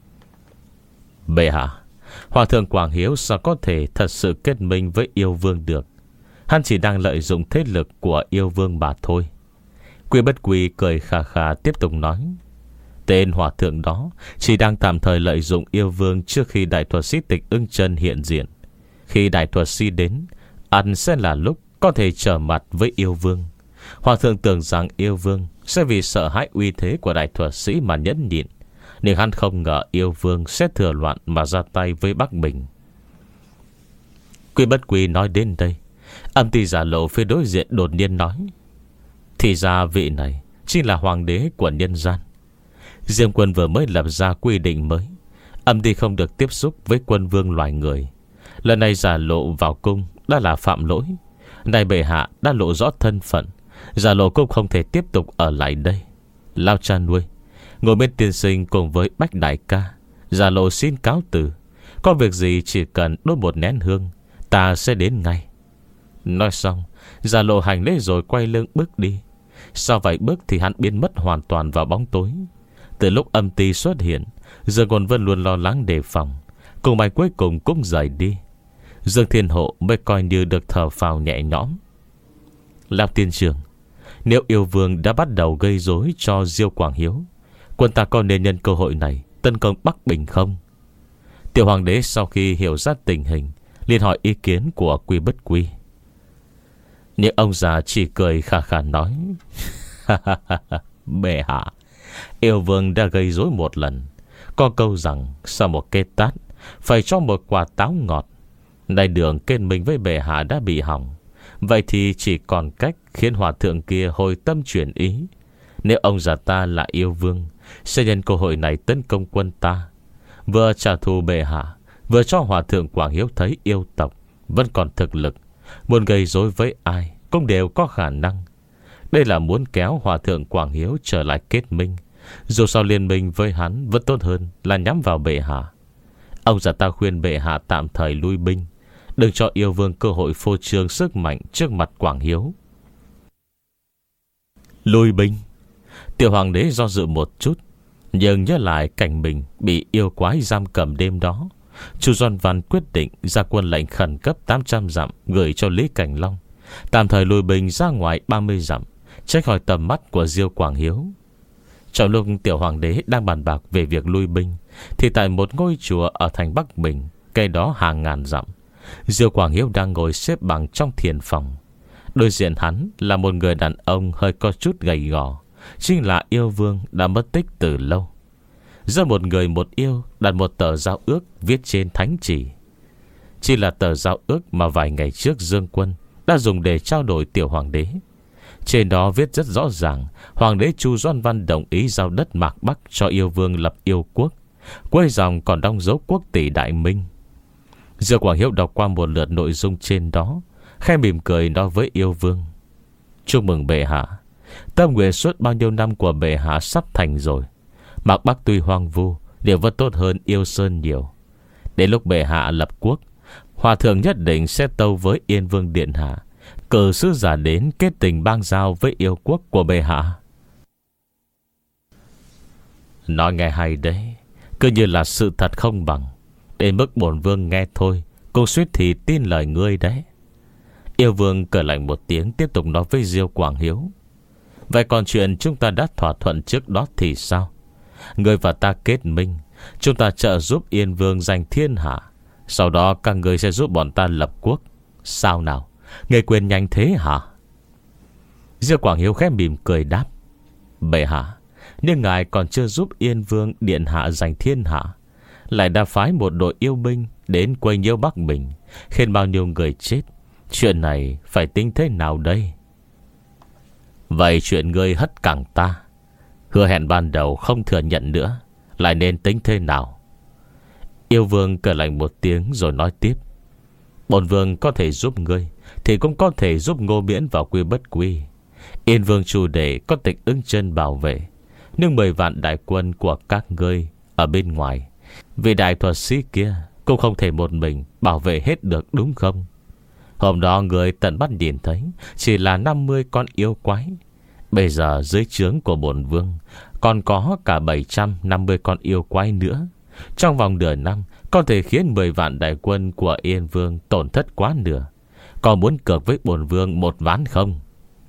Bệ hạ, Hòa thượng Quảng Hiếu sao có thể thật sự kết minh với yêu vương được? Hắn chỉ đang lợi dụng thế lực của yêu vương mà thôi. Quy Bất Quy cười khà khà tiếp tục nói. Tên hòa thượng đó chỉ đang tạm thời lợi dụng yêu vương trước khi đại thuật sĩ Tịch Ưng Chân hiện diện. Khi đại thuật sĩ đến, ăn sẽ là lúc có thể trở mặt với yêu vương. Hòa thượng tưởng rằng yêu vương sẽ vì sợ hãi uy thế của đại thuật sĩ mà nhẫn nhịn, nhưng hắn không ngờ yêu vương sẽ thừa loạn mà ra tay với Bắc Bình. Quy Bất Quy nói đến đây, âm ty Giả Lộ phía đối diện đột nhiên nói. Thì ra vị này chính là hoàng đế của nhân gian. Diêm Quân vừa mới lập ra quy định mới, âm ty không được tiếp xúc với quân vương loài người. Lần này Giả Lộ vào cung đã là phạm lỗi. Này bệ hạ đã lộ rõ thân phận, Giả Lộ cũng không thể tiếp tục ở lại đây. Lao cha nuôi, ngồi bên tiên sinh cùng với Bách đại ca, Giả Lộ xin cáo từ. Có việc gì chỉ cần đốt một nén hương, ta sẽ đến ngay. Nói xong, Giả Lộ hành lễ rồi quay lưng bước đi. Sau vài bước thì hắn biến mất hoàn toàn vào bóng tối. Từ lúc âm ty xuất hiện, Dương Quần Vân luôn lo lắng đề phòng. Cùng bài cuối cùng cũng rời đi. Dương Thiên Hộ mới coi như được thở phào nhẹ nhõm. Lão tiên trưởng, nếu yêu vương đã bắt đầu gây rối cho Diêu Quảng Hiếu, quân ta có nên nhân cơ hội này tấn công Bắc Bình không? Tiểu hoàng đế sau khi hiểu ra tình hình liền hỏi ý kiến của Quy Bất Quy. Nhưng ông già chỉ cười khà khà nói. Bệ hạ, yêu vương đã gây rối một lần. Có câu rằng sau một cái tát phải cho một quả táo ngọt. Nay đường kết minh với bệ hạ đã bị hỏng, vậy thì chỉ còn cách khiến hòa thượng kia hồi tâm chuyển ý. Nếu ông già ta là yêu vương, sẽ nhân cơ hội này tấn công quân ta, vừa trả thù bệ hạ, vừa cho hòa thượng Quảng Hiếu thấy yêu tộc vẫn còn thực lực, muốn gây rối với ai cũng đều có khả năng. Đây là muốn kéo hòa thượng Quảng Hiếu trở lại kết minh. Dù sao liên minh với hắn vẫn tốt hơn là nhắm vào bệ hạ. Ông già ta khuyên bệ hạ tạm thời lui binh, đừng cho yêu vương cơ hội phô trương sức mạnh trước mặt Quảng Hiếu. Lui binh? Tiểu hoàng đế do dự một chút, nhưng nhớ lại cảnh mình bị yêu quái giam cầm đêm đó. Chu Doan Văn quyết định ra quân lệnh khẩn cấp tám trăm dặm gửi cho Lý Cảnh Long, tạm thời lùi binh ra ngoài ba mươi dặm, tránh khỏi tầm mắt của Diêu Quảng Hiếu. Trong lúc tiểu hoàng đế đang bàn bạc về việc lui binh, thì tại một ngôi chùa ở thành Bắc Bình, cây đó hàng ngàn dặm, Diêu Quảng Hiếu đang ngồi xếp bằng trong thiền phòng. Đối diện hắn là một người đàn ông hơi có chút gầy gò, chính là yêu vương đã mất tích từ lâu. Giữa một người một yêu đặt một tờ giao ước viết trên thánh chỉ. Chỉ là tờ giao ước mà vài ngày trước Dương Quân đã dùng để trao đổi tiểu hoàng đế. Trên đó viết rất rõ ràng, hoàng đế Chu Doan Văn đồng ý giao đất Mạc Bắc cho yêu vương lập yêu quốc. Cuối dòng còn đóng dấu quốc tỷ Đại Minh. Diêu Quảng Hiếu đọc qua một lượt nội dung trên đó, khẽ mỉm cười nói với yêu vương. Chúc mừng bệ hạ, tâm nguyện suốt bao nhiêu năm của bệ hạ sắp thành rồi. Mạc Bắc tuy hoang vu, đều vẫn tốt hơn Yêu Sơn nhiều. Đến lúc bệ hạ lập quốc, Hòa thượng nhất định sẽ tâu với Yên Vương điện hạ, cử sứ giả đến kết tình bang giao với yêu quốc của bệ hạ. Nói nghe hay đấy, cứ như là sự thật không bằng. Đến mức bổn vương nghe thôi cũng suýt thì tin lời ngươi đấy. Yêu vương cười lạnh một tiếng, tiếp tục nói với Diêu Quảng Hiếu: vậy còn chuyện chúng ta đã thỏa thuận trước đó thì sao? Ngươi và ta kết minh, chúng ta trợ giúp Yên Vương giành thiên hạ, sau đó các ngươi sẽ giúp bọn ta lập quốc. Sao nào, ngươi quên nhanh thế hả? Diêu Quảng Hiếu khẽ mỉm cười đáp: bệ hạ, nhưng ngài còn chưa giúp Yên Vương điện hạ giành thiên hạ, lại đã phái một đội yêu binh đến quấy nhiễu Bắc Bình, khiến bao nhiêu người chết. Chuyện này phải tính thế nào đây? Vậy chuyện ngươi hất cẳng ta, hứa hẹn ban đầu không thừa nhận nữa, lại nên tính thế nào? Yêu vương cười lạnh một tiếng rồi nói tiếp: bổn vương có thể giúp ngươi, thì cũng có thể giúp Ngô Miễn vào Quy Bất Quy. Yên Vương chủ đề có Tịch Ưng Chân bảo vệ, nhưng mười vạn đại quân của các ngươi ở bên ngoài, vì đại thuật sĩ kia cũng không thể một mình bảo vệ hết được, đúng không? Hôm đó người tận mắt nhìn thấy chỉ là năm mươi con yêu quái. Bây giờ dưới trướng của bổn vương còn có cả bảy trăm năm mươi con yêu quái nữa. Trong vòng nửa năm có thể khiến mười vạn đại quân của Yên Vương tổn thất quá nửa. Còn muốn cược với bổn vương một ván không?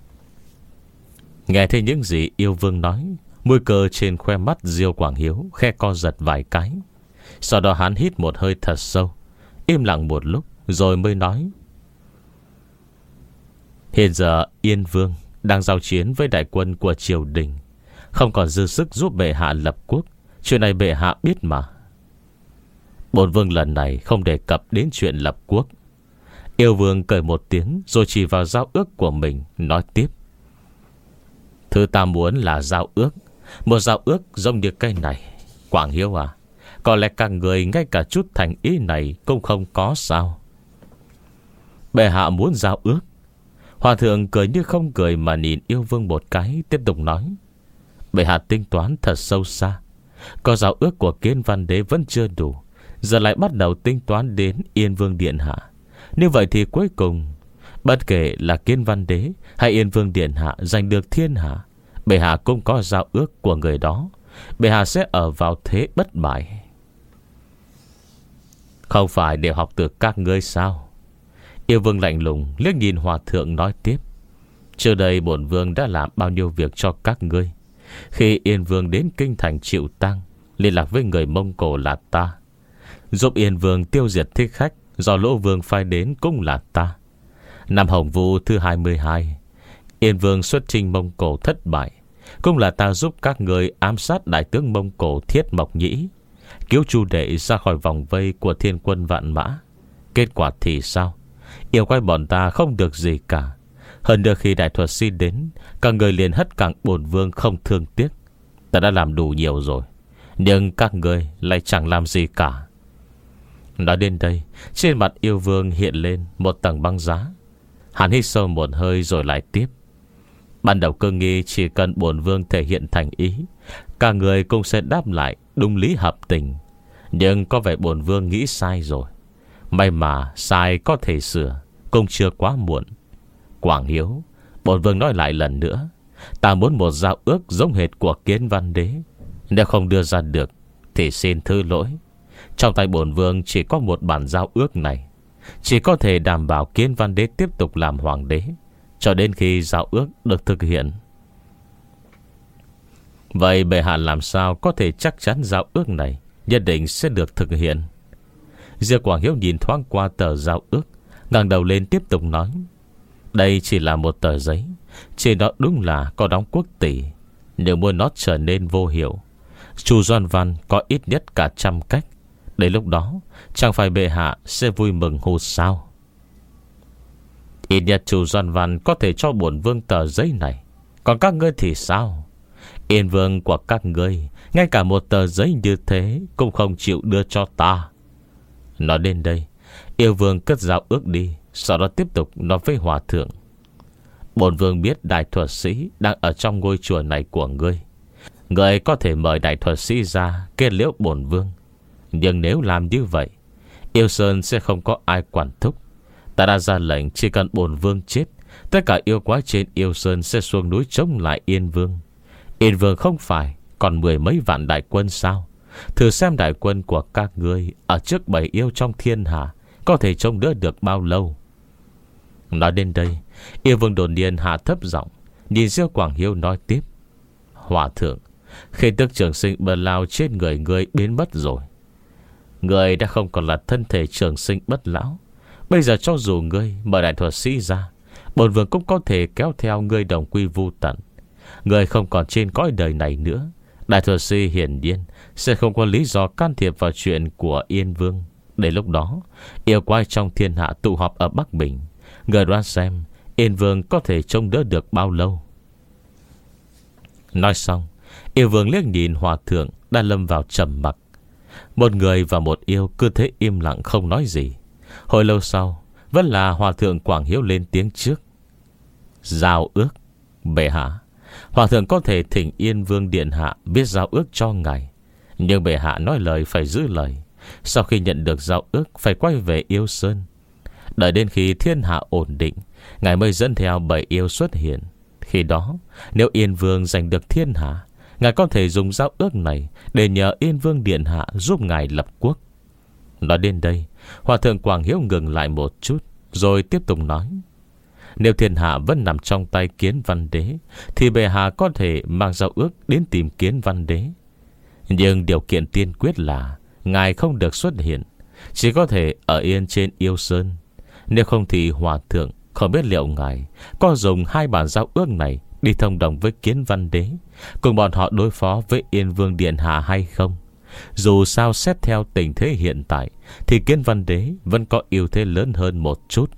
Nghe thấy những gì yêu vương nói, môi cờ trên khoe mắt Diêu Quảng Hiếu khe co giật vài cái. Sau đó hắn hít một hơi thật sâu, im lặng một lúc rồi mới nói: hiện giờ Yên Vương đang giao chiến với đại quân của triều đình, không còn dư sức giúp bệ hạ lập quốc. Chuyện này bệ hạ biết mà. Bổn vương lần này không đề cập đến chuyện lập quốc. Yêu vương cười một tiếng rồi chỉ vào giao ước của mình, nói tiếp: thứ ta muốn là giao ước, một giao ước giống như cái này. Quảng Hiếu à, có lẽ các người ngay cả chút thành ý này cũng không có sao? Bệ hạ muốn giao ước? Hòa thượng cười như không cười mà nhìn yêu vương một cái, tiếp tục nói: bệ hạ tính toán thật sâu xa. Có giao ước của Kiến Văn Đế vẫn chưa đủ, giờ lại bắt đầu tính toán đến Yên Vương điện hạ. Như vậy thì cuối cùng, bất kể là Kiến Văn Đế hay Yên Vương điện hạ giành được thiên hạ, bệ hạ cũng có giao ước của người đó. Bệ hạ sẽ ở vào thế bất bại. Không phải đều học từ các ngươi sao? Yêu vương lạnh lùng liếc nhìn hòa thượng nói tiếp: trước đây bổn vương đã làm bao nhiêu việc cho các ngươi. Khi Yên Vương đến kinh thành chịu tang, liên lạc với người Mông Cổ là ta. Giúp Yên Vương tiêu diệt thích khách do Lỗ Vương phái đến cũng là ta. Năm Hồng Vũ thứ hai mươi hai, Yên Vương xuất chinh Mông Cổ thất bại, cũng là ta giúp các người ám sát đại tướng Mông Cổ Thiết Mộc Nhĩ, cứu Chu Đệ ra khỏi vòng vây của thiên quân vạn mã. Kết quả thì sao? Yêu quái bọn ta không được gì cả. Hơn nữa khi đại thuật sĩ đến, các người liền hất cẳng bổn vương không thương tiếc. Ta đã làm đủ nhiều rồi, nhưng các người lại chẳng làm gì cả. Nói đến đây, trên mặt yêu vương hiện lên một tầng băng giá. Hắn hít sâu một hơi rồi lại tiếp: ban đầu cơ nghi chỉ cần bổn vương thể hiện thành ý, cả người cũng sẽ đáp lại đúng lý hợp tình. Nhưng có vẻ bổn vương nghĩ sai rồi. May mà sai có thể sửa, cũng chưa quá muộn. Quảng Hiếu, bổn vương nói lại lần nữa, ta muốn một giao ước giống hệt của Kiến Văn Đế. Nếu không đưa ra được thì xin thứ lỗi. Trong tay bổn vương chỉ có một bản giao ước này, chỉ có thể đảm bảo Kiến Văn Đế tiếp tục làm hoàng đế cho đến khi giao ước được thực hiện. Vậy bệ hạ làm sao có thể chắc chắn giao ước này nhất định sẽ được thực hiện? Diêu Quảng Hiếu nhìn thoáng qua tờ giao ước, ngẩng đầu lên tiếp tục nói: đây chỉ là một tờ giấy, trên đó đúng là có đóng quốc tỷ, nhưng muốn nó trở nên vô hiệu, Chu Doan Văn có ít nhất cả trăm cách. Đến lúc đó chẳng phải bệ hạ sẽ vui mừng hô sao? Ít nhất Chu Doan Văn có thể cho bổn vương tờ giấy này. Còn các ngươi thì sao? Yên Vương của các ngươi ngay cả một tờ giấy như thế cũng không chịu đưa cho ta. Nói đến đây, yêu vương cất giao ước đi, sau đó tiếp tục nói với hòa thượng: bổn vương biết đại thuật sĩ đang ở trong ngôi chùa này của ngươi. Ngươi có thể mời đại thuật sĩ ra kết liễu bổn vương, nhưng nếu làm như vậy Yêu Sơn sẽ không có ai quản thúc. Ta đã ra lệnh chỉ cần bổn vương chết, tất cả yêu quái trên Yêu Sơn sẽ xuống núi chống lại Yên Vương. Yên Vương không phải còn mười mấy vạn đại quân sao? Thử xem đại quân của các ngươi ở trước bảy yêu trong thiên hạ có thể chống đỡ được bao lâu. Nói đến đây, Yêu Vương đột nhiên hạ thấp giọng, nhìn Diêu Quảng Hiếu nói tiếp: Hòa thượng, khi tức trường sinh bất lão trên người ngươi biến mất rồi. Ngươi đã không còn là thân thể trường sinh bất lão. Bây giờ cho dù ngươi mở đại thuật sĩ ra, bổn vương cũng có thể kéo theo ngươi đồng quy vu tận. Ngươi không còn trên cõi đời này nữa. Đại thuật sĩ hiển nhiên sẽ không có lý do can thiệp vào chuyện của Yên Vương. Đến lúc đó, yêu quái trong thiên hạ tụ họp ở Bắc Bình, người đoán xem Yên Vương có thể trông đỡ được bao lâu. Nói xong, Yêu Vương liếc nhìn Hòa thượng đã lâm vào trầm mặc. Một người và một yêu cứ thế im lặng không nói gì. Hồi lâu sau, vẫn là Hòa thượng Quảng Hiếu lên tiếng trước: Giao ước. Bệ hạ, Hòa thượng có thể thỉnh Yên Vương điện hạ viết giao ước cho ngài, nhưng bệ hạ nói lời phải giữ lời. Sau khi nhận được giao ước phải quay về Yêu Sơn. Đợi đến khi thiên hạ ổn định, ngài mới dẫn theo bảy yêu xuất hiện. Khi đó, nếu Yên Vương giành được thiên hạ, ngài có thể dùng giao ước này để nhờ Yên Vương điện hạ giúp ngài lập quốc. Nói đến đây, Hòa thượng Quảng Hiếu ngừng lại một chút, rồi tiếp tục nói: Nếu thiên hạ vẫn nằm trong tay Kiến Văn Đế, thì bệ hạ có thể mang giao ước đến tìm Kiến Văn Đế. Nhưng điều kiện tiên quyết là ngài không được xuất hiện, chỉ có thể ở yên trên Yêu Sơn. Nếu không thì Hòa thượng không biết liệu ngài có dùng hai bản giao ước này đi thông đồng với Kiến Văn Đế, cùng bọn họ đối phó với Yên Vương điện hạ hay không. Dù sao xét theo tình thế hiện tại, thì Kiến Văn Đế vẫn có ưu thế lớn hơn một chút.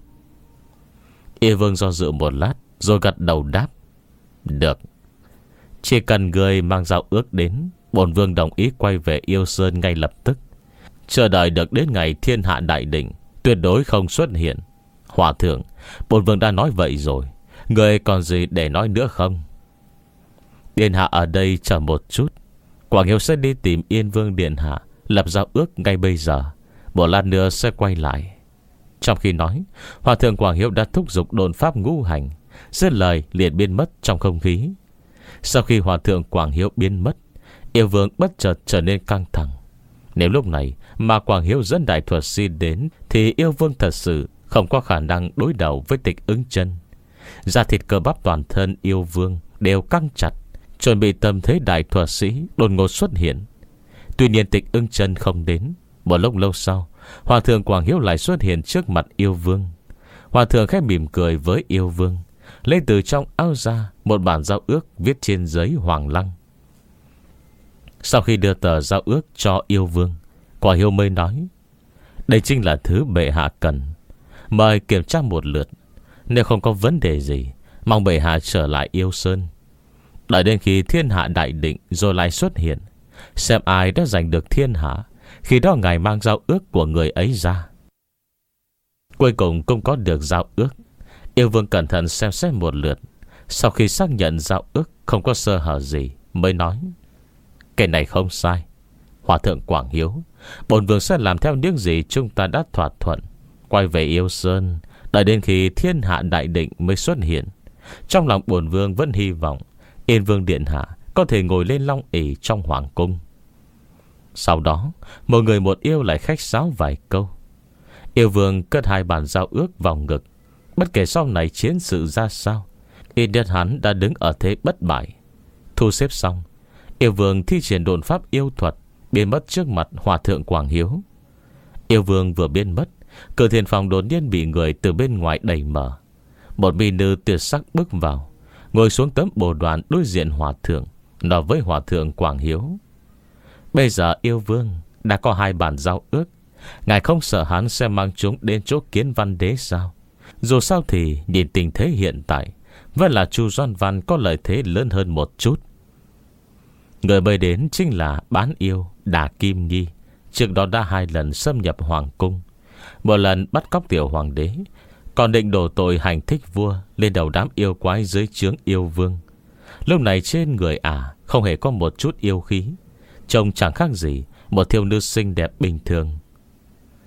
Yên Vương do dự một lát, rồi gật đầu đáp: Được. Chỉ cần người mang giao ước đến, bổn vương đồng ý quay về Yêu Sơn ngay lập tức. Chờ đợi được đến ngày thiên hạ đại định, tuyệt đối không xuất hiện. Hòa thượng, bổn vương đã nói vậy rồi, người còn gì để nói nữa không? Điện hạ ở đây chờ một chút, Quảng Hiếu sẽ đi tìm Yên Vương điện hạ lập giao ước ngay bây giờ. Một lát nữa sẽ quay lại. Trong khi nói, Hòa thượng Quảng Hiếu đã thúc giục độn pháp ngũ hành, dứt lời liền biến mất trong không khí. Sau khi Hòa thượng Quảng Hiếu biến mất, Yêu Vương bất chợt trở nên căng thẳng. Nếu lúc này mà Quảng Hiếu dẫn đại thuật sĩ đến, thì Yêu Vương thật sự không có khả năng đối đầu với Tịch Ứng Chân. Da thịt cơ bắp toàn thân Yêu Vương đều căng chặt, chuẩn bị tâm thế đại thuật sĩ đột ngột xuất hiện. Tuy nhiên Tịch Ứng Chân không đến. Một lúc lâu sau, Hòa thượng Quảng Hiếu lại xuất hiện trước mặt Yêu Vương. Hòa thượng khẽ mỉm cười với Yêu Vương, lấy từ trong áo ra một bản giao ước viết trên giấy hoàng lăng. Sau khi đưa tờ giao ước cho Yêu Vương, Quảng Hiếu mới nói: Đây chính là thứ bệ hạ cần. Mời kiểm tra một lượt. Nếu không có vấn đề gì, mong bệ hạ trở lại Yêu Sơn. Đợi đến khi thiên hạ đại định rồi lại xuất hiện, xem ai đã giành được thiên hạ. Khi đó ngài mang giao ước của người ấy ra. Cuối cùng cũng có được giao ước. Yêu Vương cẩn thận xem xét một lượt. Sau khi xác nhận giao ước không có sơ hở gì, mới nói: Cái này không sai. Hòa thượng Quảng Hiếu, bổn vương sẽ làm theo những gì chúng ta đã thỏa thuận, quay về Yêu Sơn, đợi đến khi thiên hạ đại định mới xuất hiện. Trong lòng bổn vương vẫn hy vọng Yên Vương điện hạ có thể ngồi lên long ỷ trong hoàng cung. Sau đó, một người một yêu lại khách sáo vài câu. Yêu Vương cất hai bản giao ước vào ngực. Bất kể sau này chiến sự ra sao, ít nhất hắn đã đứng ở thế bất bại. Thu xếp xong, Yêu Vương thi triển độn pháp yêu thuật, biến mất trước mặt Hòa thượng Quảng Hiếu. Yêu Vương vừa biến mất, cửa thiền phòng đột nhiên bị người từ bên ngoài đẩy mở. Một mỹ nữ tuyệt sắc bước vào, ngồi xuống tấm bồ đoàn đối diện Hòa thượng, nói với Hòa thượng Quảng Hiếu: Bây giờ Yêu Vương đã có hai bản giao ước, ngài không sợ hắn sẽ mang chúng đến chỗ Kiến Văn Đế sao? Dù sao thì nhìn tình thế hiện tại, vẫn là Chu Doan Văn có lợi thế lớn hơn một chút. Người mới đến chính là bán yêu Đà Kim Nhi. Trước đó đã hai lần xâm nhập hoàng cung. Một lần bắt cóc tiểu hoàng đế, còn định đổ tội hành thích vua lên đầu đám yêu quái dưới trướng Yêu Vương. Lúc này trên người ả à, không hề có một chút yêu khí, trông chẳng khác gì một thiếu nữ xinh đẹp bình thường.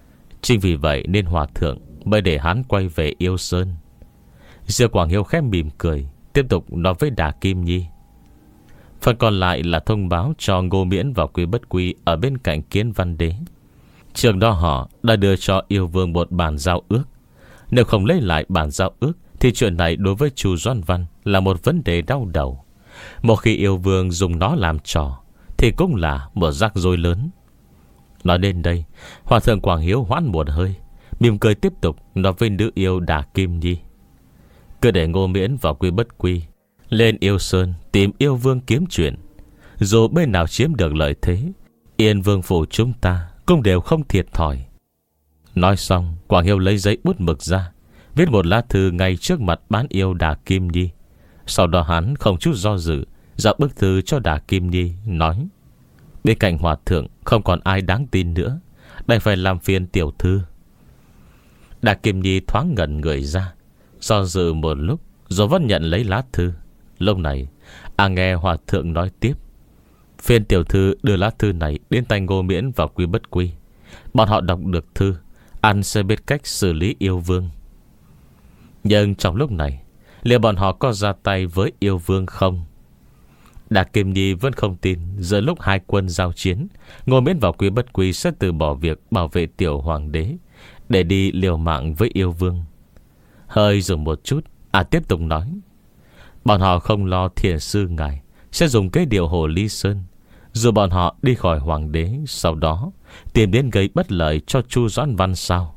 Chính vì vậy nên hòa thượng mới để hắn quay về Yêu Sơn. Diêu Quảng Hiếu khẽ mỉm cười, tiếp tục nói với Đà Kim Nhi. Phần còn lại là thông báo cho Ngô Miễn và Quý Bất Quy ở bên cạnh Kiến Văn Đế. Trước đó họ đã đưa cho Yêu Vương một bản giao ước. Nếu không lấy lại bản giao ước thì chuyện này đối với Chu Doãn Văn là một vấn đề đau đầu. Một khi Yêu Vương dùng nó làm trò thì cũng là một rắc rối lớn. Nói đến đây, Hòa thượng Quảng Hiếu hoãn một hơi, mỉm cười tiếp tục nói với nữ yêu Đà Kim Nhi. Cứ để Ngô Miễn và Quý Bất Quy lên Yêu Sơn tìm Yêu Vương kiếm chuyện. Dù bên nào chiếm được lợi thế, Yên Vương phủ chúng ta cũng đều không thiệt thòi. Nói xong, Quảng Hiếu lấy giấy bút mực ra, viết một lá thư ngay trước mặt bán yêu Đà Kim Nhi. Sau đó hắn không chút do dự giao bức thư cho Đà Kim Nhi, nói: bên cạnh hòa thượng không còn ai đáng tin nữa, đành phải làm phiền tiểu thư. Đà Kim Nhi thoáng ngẩn người ra, do dự một lúc rồi vẫn nhận lấy lá thư. Lúc này à nghe hòa thượng nói tiếp: phiền tiểu thư đưa lá thư này đến tay Ngô Miễn và Quý Bất Quy. Bọn họ đọc được thư, ăn sẽ biết cách xử lý Yêu Vương. Nhưng trong lúc này, liệu bọn họ có ra tay với Yêu Vương không? Đà Kim Nhi vẫn không tin giữa lúc hai quân giao chiến, Ngô Miễn và Quý Bất Quy sẽ từ bỏ việc bảo vệ tiểu hoàng đế để đi liều mạng với Yêu Vương. Hơi dừng một chút, à tiếp tục nói: bọn họ không lo thiền sư ngài sẽ dùng cái điều Hồ Ly Sơn, dù bọn họ đi khỏi hoàng đế, sau đó tìm đến gây bất lợi cho Chu Doãn Văn sao?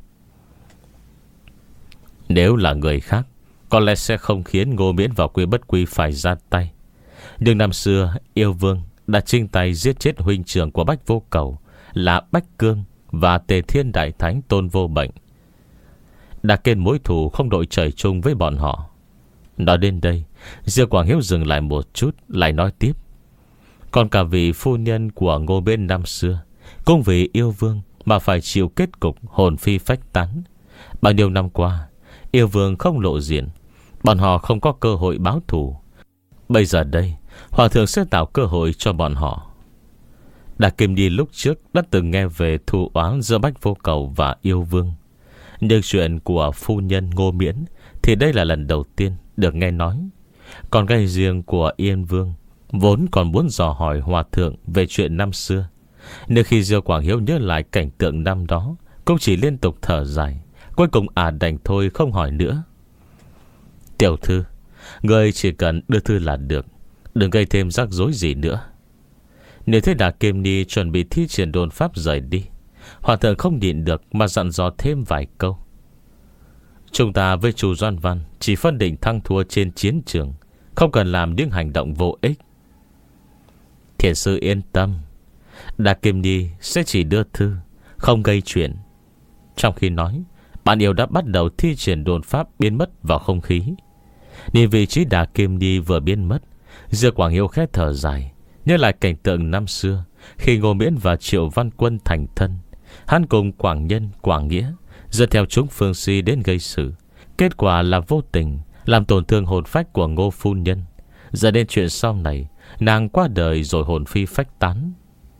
Nếu là người khác, có lẽ sẽ không khiến Ngô Miễn và Quý Bất Quy phải ra tay. Nhưng năm xưa Yêu Vương đã chinh tay giết chết huynh trưởng của Bách Vô Cầu là Bách Cương và Tề Thiên Đại Thánh Tôn Vô Bệnh, đã kên mối thù không đội trời chung với bọn họ. Nói đến đây, Diêu Quảng Hiếu dừng lại một chút, lại nói tiếp: còn cả vị phu nhân của Ngô Miễn năm xưa cũng vì Yêu Vương mà phải chịu kết cục hồn phi phách tán. Bao nhiêu năm qua, Yêu Vương không lộ diện, bọn họ không có cơ hội báo thù. Bây giờ đây, hòa thượng sẽ tạo cơ hội cho bọn họ. Đà Kim Nhi lúc trước đã từng nghe về thù oán giữa Bách Vô Cầu và Yêu Vương, nhưng chuyện của phu nhân Ngô Miễn thì đây là lần đầu tiên được nghe nói. Còn cái riêng của Yên Vương vốn còn muốn dò hỏi hòa thượng về chuyện năm xưa. Nếu khi Diêu Quảng Hiếu nhớ lại cảnh tượng năm đó, cũng chỉ liên tục thở dài. Cuối cùng à đành thôi không hỏi nữa. Tiểu thư, người chỉ cần đưa thư là được, đừng gây thêm rắc rối gì nữa. Nếu thấy Đà Kim Nhi chuẩn bị thi triển đồn pháp rời đi, hòa thượng không nhịn được mà dặn dò thêm vài câu: chúng ta với Chu Doãn Văn chỉ phân định thắng thua trên chiến trường, không cần làm những hành động vô ích. Thiền sư yên tâm, Đà Kim Nhi sẽ chỉ đưa thư, không gây chuyện. Trong khi nói, bạn yêu đã bắt đầu thi triển đồn pháp biến mất vào không khí. Nhìn vị trí Đà Kim Nhi vừa biến mất, Diêu Quảng Hiếu khẽ thở dài, nhớ lại cảnh tượng năm xưa khi Ngô Miễn và Triệu Văn Quân thành thân. Hắn cùng Quảng Nhân, Quảng Nghĩa dựa theo chúng phương si đến gây sự. Kết quả là vô tình làm tổn thương hồn phách của Ngô phu nhân, dẫn đến chuyện sau này nàng qua đời rồi hồn phi phách tán.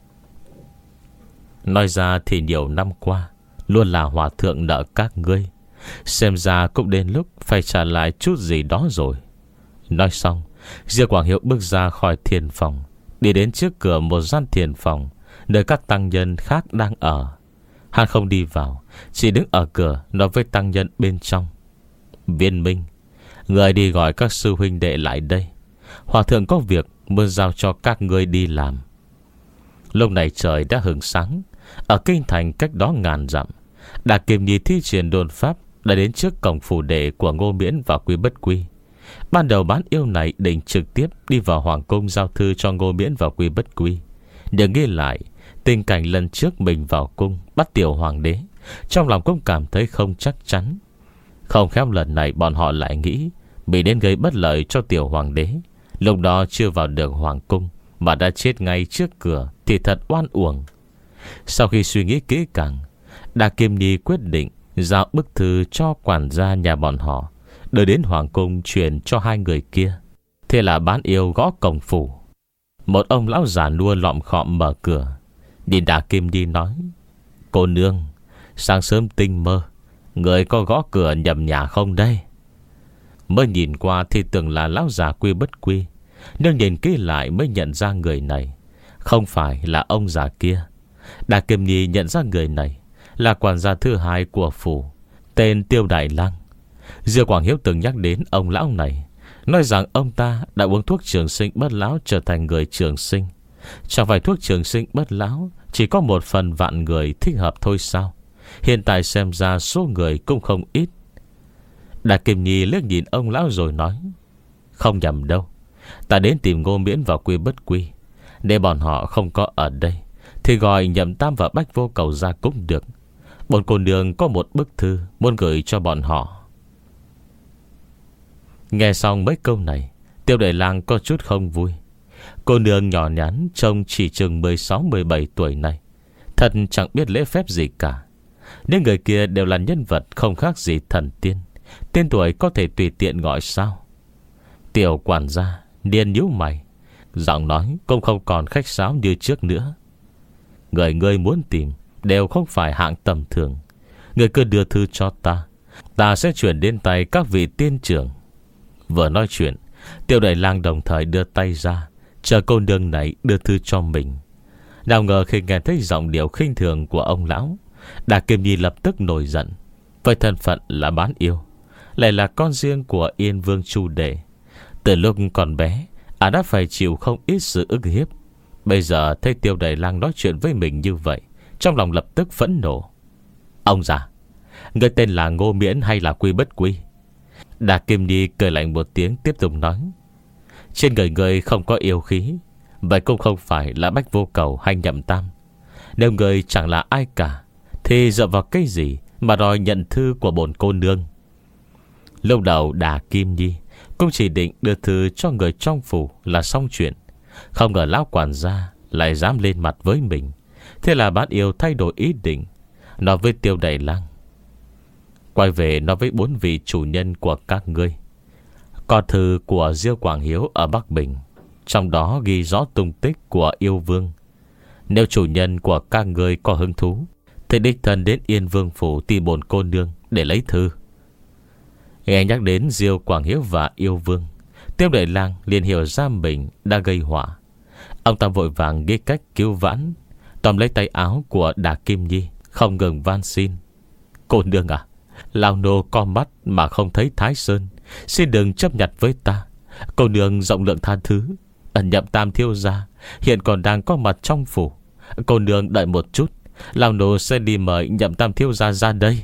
Nói ra thì nhiều năm qua luôn là hòa thượng nợ các ngươi, xem ra cũng đến lúc phải trả lại chút gì đó rồi. Nói xong, Diêu Quảng Hiếu bước ra khỏi thiền phòng, đi đến trước cửa một gian thiền phòng nơi các tăng nhân khác đang ở. Hắn không đi vào, chỉ đứng ở cửa nói với tăng nhân bên trong: Viên Minh, người đi gọi các sư huynh đệ lại đây, hòa thượng có việc muốn giao cho các ngươi đi làm. Lúc này trời đã hừng sáng. Ở kinh thành cách đó ngàn dặm, Đà Kim Nhi thi triển đồn pháp đã đến trước cổng phủ đệ của Ngô Miễn và Quý Bất Quy. Ban đầu bán yêu này định trực tiếp đi vào hoàng cung giao thư cho Ngô Miễn và Quý Bất Quy. Nhưng nghĩ lại tình cảnh lần trước mình vào cung bắt tiểu hoàng đế, trong lòng cũng cảm thấy không chắc chắn. Không khéo lần này bọn họ lại nghĩ bị đến gây bất lợi cho tiểu hoàng đế. Lúc đó chưa vào được hoàng cung mà đã chết ngay trước cửa thì thật oan uổng. Sau khi suy nghĩ kỹ càng, Đà Kim Nhi quyết định giao bức thư cho quản gia nhà bọn họ, đưa đến hoàng cung truyền cho hai người kia. Thế là bán yêu gõ cổng phủ. Một ông lão già nua lọm khọm mở cửa, nhìn Đà Kim Nhi nói: Cô nương, Sáng sớm tinh mơ, người có gõ cửa nhầm nhà không đây? Mới nhìn qua thì tưởng là lão già Quy Bất Quy, nhưng nhìn kỹ lại mới nhận ra người này không phải là ông già kia. Đà Kiêm Nhi nhận ra người này là quản gia thứ hai của phủ, tên Tiêu Đại Lang. Diêu Quảng Hiếu từng nhắc đến ông lão này, nói rằng ông ta đã uống thuốc trường sinh bất lão trở thành người trường sinh. Chẳng phải thuốc trường sinh bất lão chỉ có một phần vạn người thích hợp thôi sao? Hiện tại xem ra số người cũng không ít. Đà Kiêm Nhi liếc nhìn ông lão rồi nói: Không nhầm đâu, ta đến tìm Ngô Miễn và Quy Bất Quy. Để bọn họ không có ở đây thì gọi Nhậm Tam và Bách Vô Cầu ra cũng được. Bọn cô nương có một bức thư muốn gửi cho bọn họ. Nghe xong mấy câu này, Tiêu Đại Lang có chút không vui. Cô nương nhỏ nhắn trông chỉ chừng mười sáu mười bảy tuổi này, thật chẳng biết lễ phép gì cả. Những người kia đều là nhân vật không khác gì thần tiên, tên tuổi có thể tùy tiện gọi sao? Tiểu quản gia điên nhíu mày, giọng nói cũng không còn khách sáo như trước nữa. Người ngươi muốn tìm đều không phải hạng tầm thường. Người cứ đưa thư cho ta, ta sẽ chuyển đến tay các vị tiên trưởng. Vừa nói chuyện, Tiêu Đại Lang đồng thời đưa tay ra chờ cô nương này đưa thư cho mình. Nào ngờ khi nghe thấy giọng điệu khinh thường của ông lão, Đà Kiêm Nhi lập tức nổi giận. Với thân phận là bán yêu, lại là con riêng của Yên Vương Chu Đệ, từ lúc còn bé ả đã phải chịu không ít sự ức hiếp. Bây giờ thấy Tiêu Đại Lang nói chuyện với mình như vậy, trong lòng lập tức phẫn nộ. Ông già, người tên là Ngô Miễn hay là Quy Bất Quy? Đà Kiêm Nhi cười lạnh một tiếng, tiếp tục nói: Trên người người không có yêu khí, vậy cũng không phải là Bách Vô Cầu hay Nhậm Tam. Nếu người chẳng là ai cả, thì dựa vào cái gì mà đòi nhận thư của bổn cô nương? Lúc đầu Đà Kiêm Nhi cũng chỉ định đưa thư cho người trong phủ là xong chuyện, không ngờ lão quản gia lại dám lên mặt với mình. Thế là bán yêu thay đổi ý định, nói với Tiêu Đại Lang: Quay về nói với bốn vị chủ nhân của các ngươi, có thư của Diêu Quảng Hiếu ở Bắc Bình, trong đó ghi rõ tung tích của yêu vương. Nếu chủ nhân của các ngươi có hứng thú thì đích thân đến Yên Vương phủ tìm bổn cô nương để lấy thư. Nghe nhắc đến Diêu Quảng Hiếu và yêu vương, Tiêu Đại Lang liền hiểu ra mình đã gây họa. Ông ta vội vàng nghĩ cách cứu vãn, tóm lấy tay áo của Đà Kiêm Nhi, không ngừng van xin: Cô nương à, lão nô con mắt mà không thấy Thái Sơn, xin đừng chấp nhặt với ta. Cô nương rộng lượng tha thứ. Ẩn Nhậm Tam thiếu gia hiện còn đang có mặt trong phủ, cô nương đợi một chút, lão nô sẽ đi mời Nhậm Tam thiếu gia ra đây.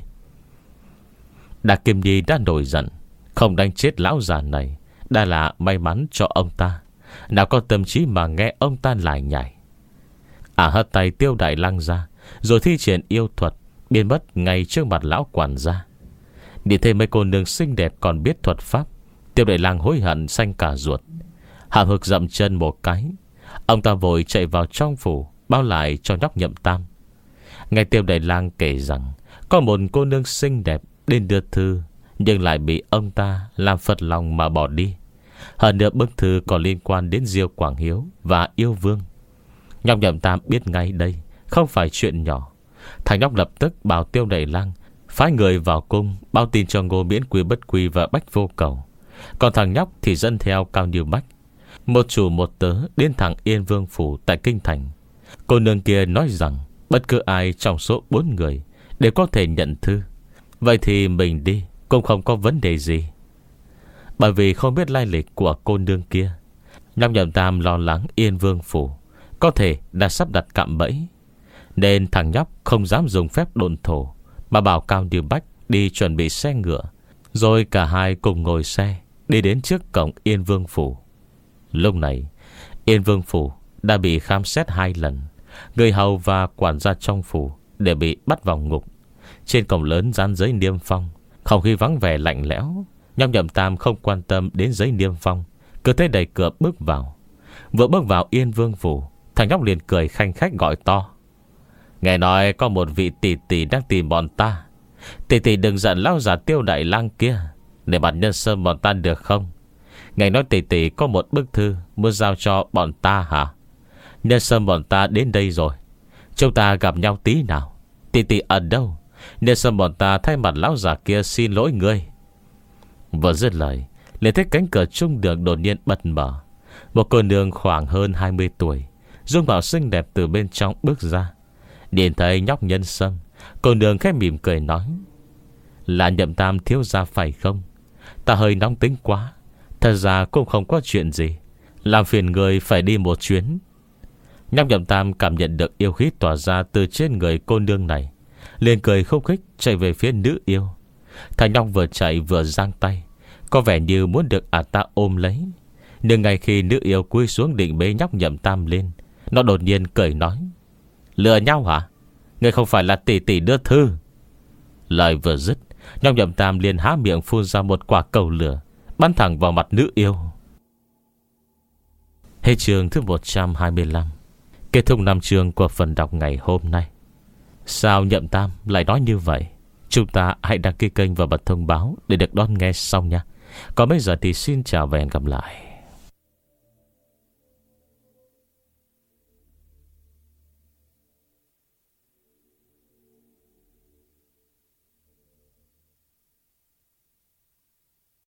Đà Kiêm Nhi đã nổi giận, không đánh chết lão già này đã là may mắn cho ông ta, nào có tâm trí mà nghe ông ta lại nhảy. À hất tay Tiêu Đại Lang ra, rồi thi triển yêu thuật biến mất ngay trước mặt lão quản gia. Nhìn thấy mấy cô nương xinh đẹp còn biết thuật pháp, Tiêu Đại Lang hối hận xanh cả ruột. Hàm hực dậm chân một cái, ông ta vội chạy vào trong phủ báo lại cho nhóc Nhậm Tam. Nghe Tiêu Đại Lang kể rằng có một cô nương xinh đẹp đến đưa thư, nhưng lại bị ông ta làm phật lòng mà bỏ đi. Hơn nữa bức thư còn liên quan đến Diêu Quảng Hiếu và yêu vương. Nhóc Nhậm Tam biết ngay đây không phải chuyện nhỏ. Thằng nhóc lập tức bảo Tiêu Đại Lang phái người vào cung báo tin cho Ngô Miễn, Quy Bất Quy và Bách Vô Cầu. Còn thằng nhóc thì dẫn theo Cao Như Bách, một chủ một tớ, đến thẳng Yên Vương phủ tại kinh thành. Cô nương kia nói rằng bất cứ ai trong số bốn người đều có thể nhận thư, vậy thì mình đi cũng không có vấn đề gì. Bởi vì không biết lai lịch của cô nương kia, nhóc Nhậm Tam lo lắng Yên Vương phủ có thể đã sắp đặt cạm bẫy, nên thằng nhóc không dám dùng phép độn thổ, mà bảo Cao Như Bách đi chuẩn bị xe ngựa, rồi cả hai cùng ngồi xe đi đến trước cổng Yên Vương phủ. Lúc này Yên Vương phủ đã bị khám xét hai lần, người hầu và quản gia trong phủ đều bị bắt vào ngục. Trên cổng lớn dán giấy niêm phong, không khí vắng vẻ lạnh lẽo. Nhóc Nhậm Tam không quan tâm đến giấy niêm phong, cứ thế đẩy cửa bước vào. Vừa bước vào Yên Vương phủ, thằng nhóc liền cười khanh khách gọi to: Nghe nói có một vị tỷ tỷ đang tìm bọn ta. Tỷ tỷ đừng giận lão già Tiêu Đại Lang kia, để mặt nhân sâm bọn ta được không? Nghe nói tỷ tỷ có một bức thư muốn giao cho bọn ta hả? Nhân sâm bọn ta đến đây rồi, chúng ta gặp nhau tí nào. Tỷ tỷ ở đâu? Nên sao bọn ta thay mặt lão già kia xin lỗi ngươi. Vừa dứt lời, liền thấy cánh cửa trung đường đột nhiên bật mở. Một cô nương khoảng hơn hai mươi tuổi, dung mạo xinh đẹp từ bên trong bước ra. Nhìn thấy nhóc Nhân Sâm, cô nương khẽ mỉm cười nói: là Nhậm Tam thiếu gia phải không? Ta hơi nóng tính quá, thật ra cũng không có chuyện gì, làm phiền người phải đi một chuyến. Nhóc Nhậm Tam cảm nhận được yêu khí tỏa ra từ trên người cô nương này, liền cười khúc khích chạy về phía nữ yêu. Thằng nhóc vừa chạy vừa giang tay, có vẻ như muốn được ả ta ôm lấy. Nhưng ngay khi nữ yêu cúi xuống định bế nhóc Nhậm Tam lên, nó đột nhiên cười nói: lừa nhau hả? Ngươi không phải là tỷ tỷ đưa thư? Lời vừa dứt, nhóc Nhậm Tam liền há miệng phun ra một quả cầu lửa, bắn thẳng vào mặt nữ yêu. Hết chương thứ một trăm hai mươi lăm. Kết thúc năm chương của phần đọc ngày hôm nay. Sao Nhậm Tam lại nói như vậy? Chúng ta hãy đăng ký kênh và bật thông báo để được đón nghe sau nha. Còn bây giờ thì xin chào và hẹn gặp lại.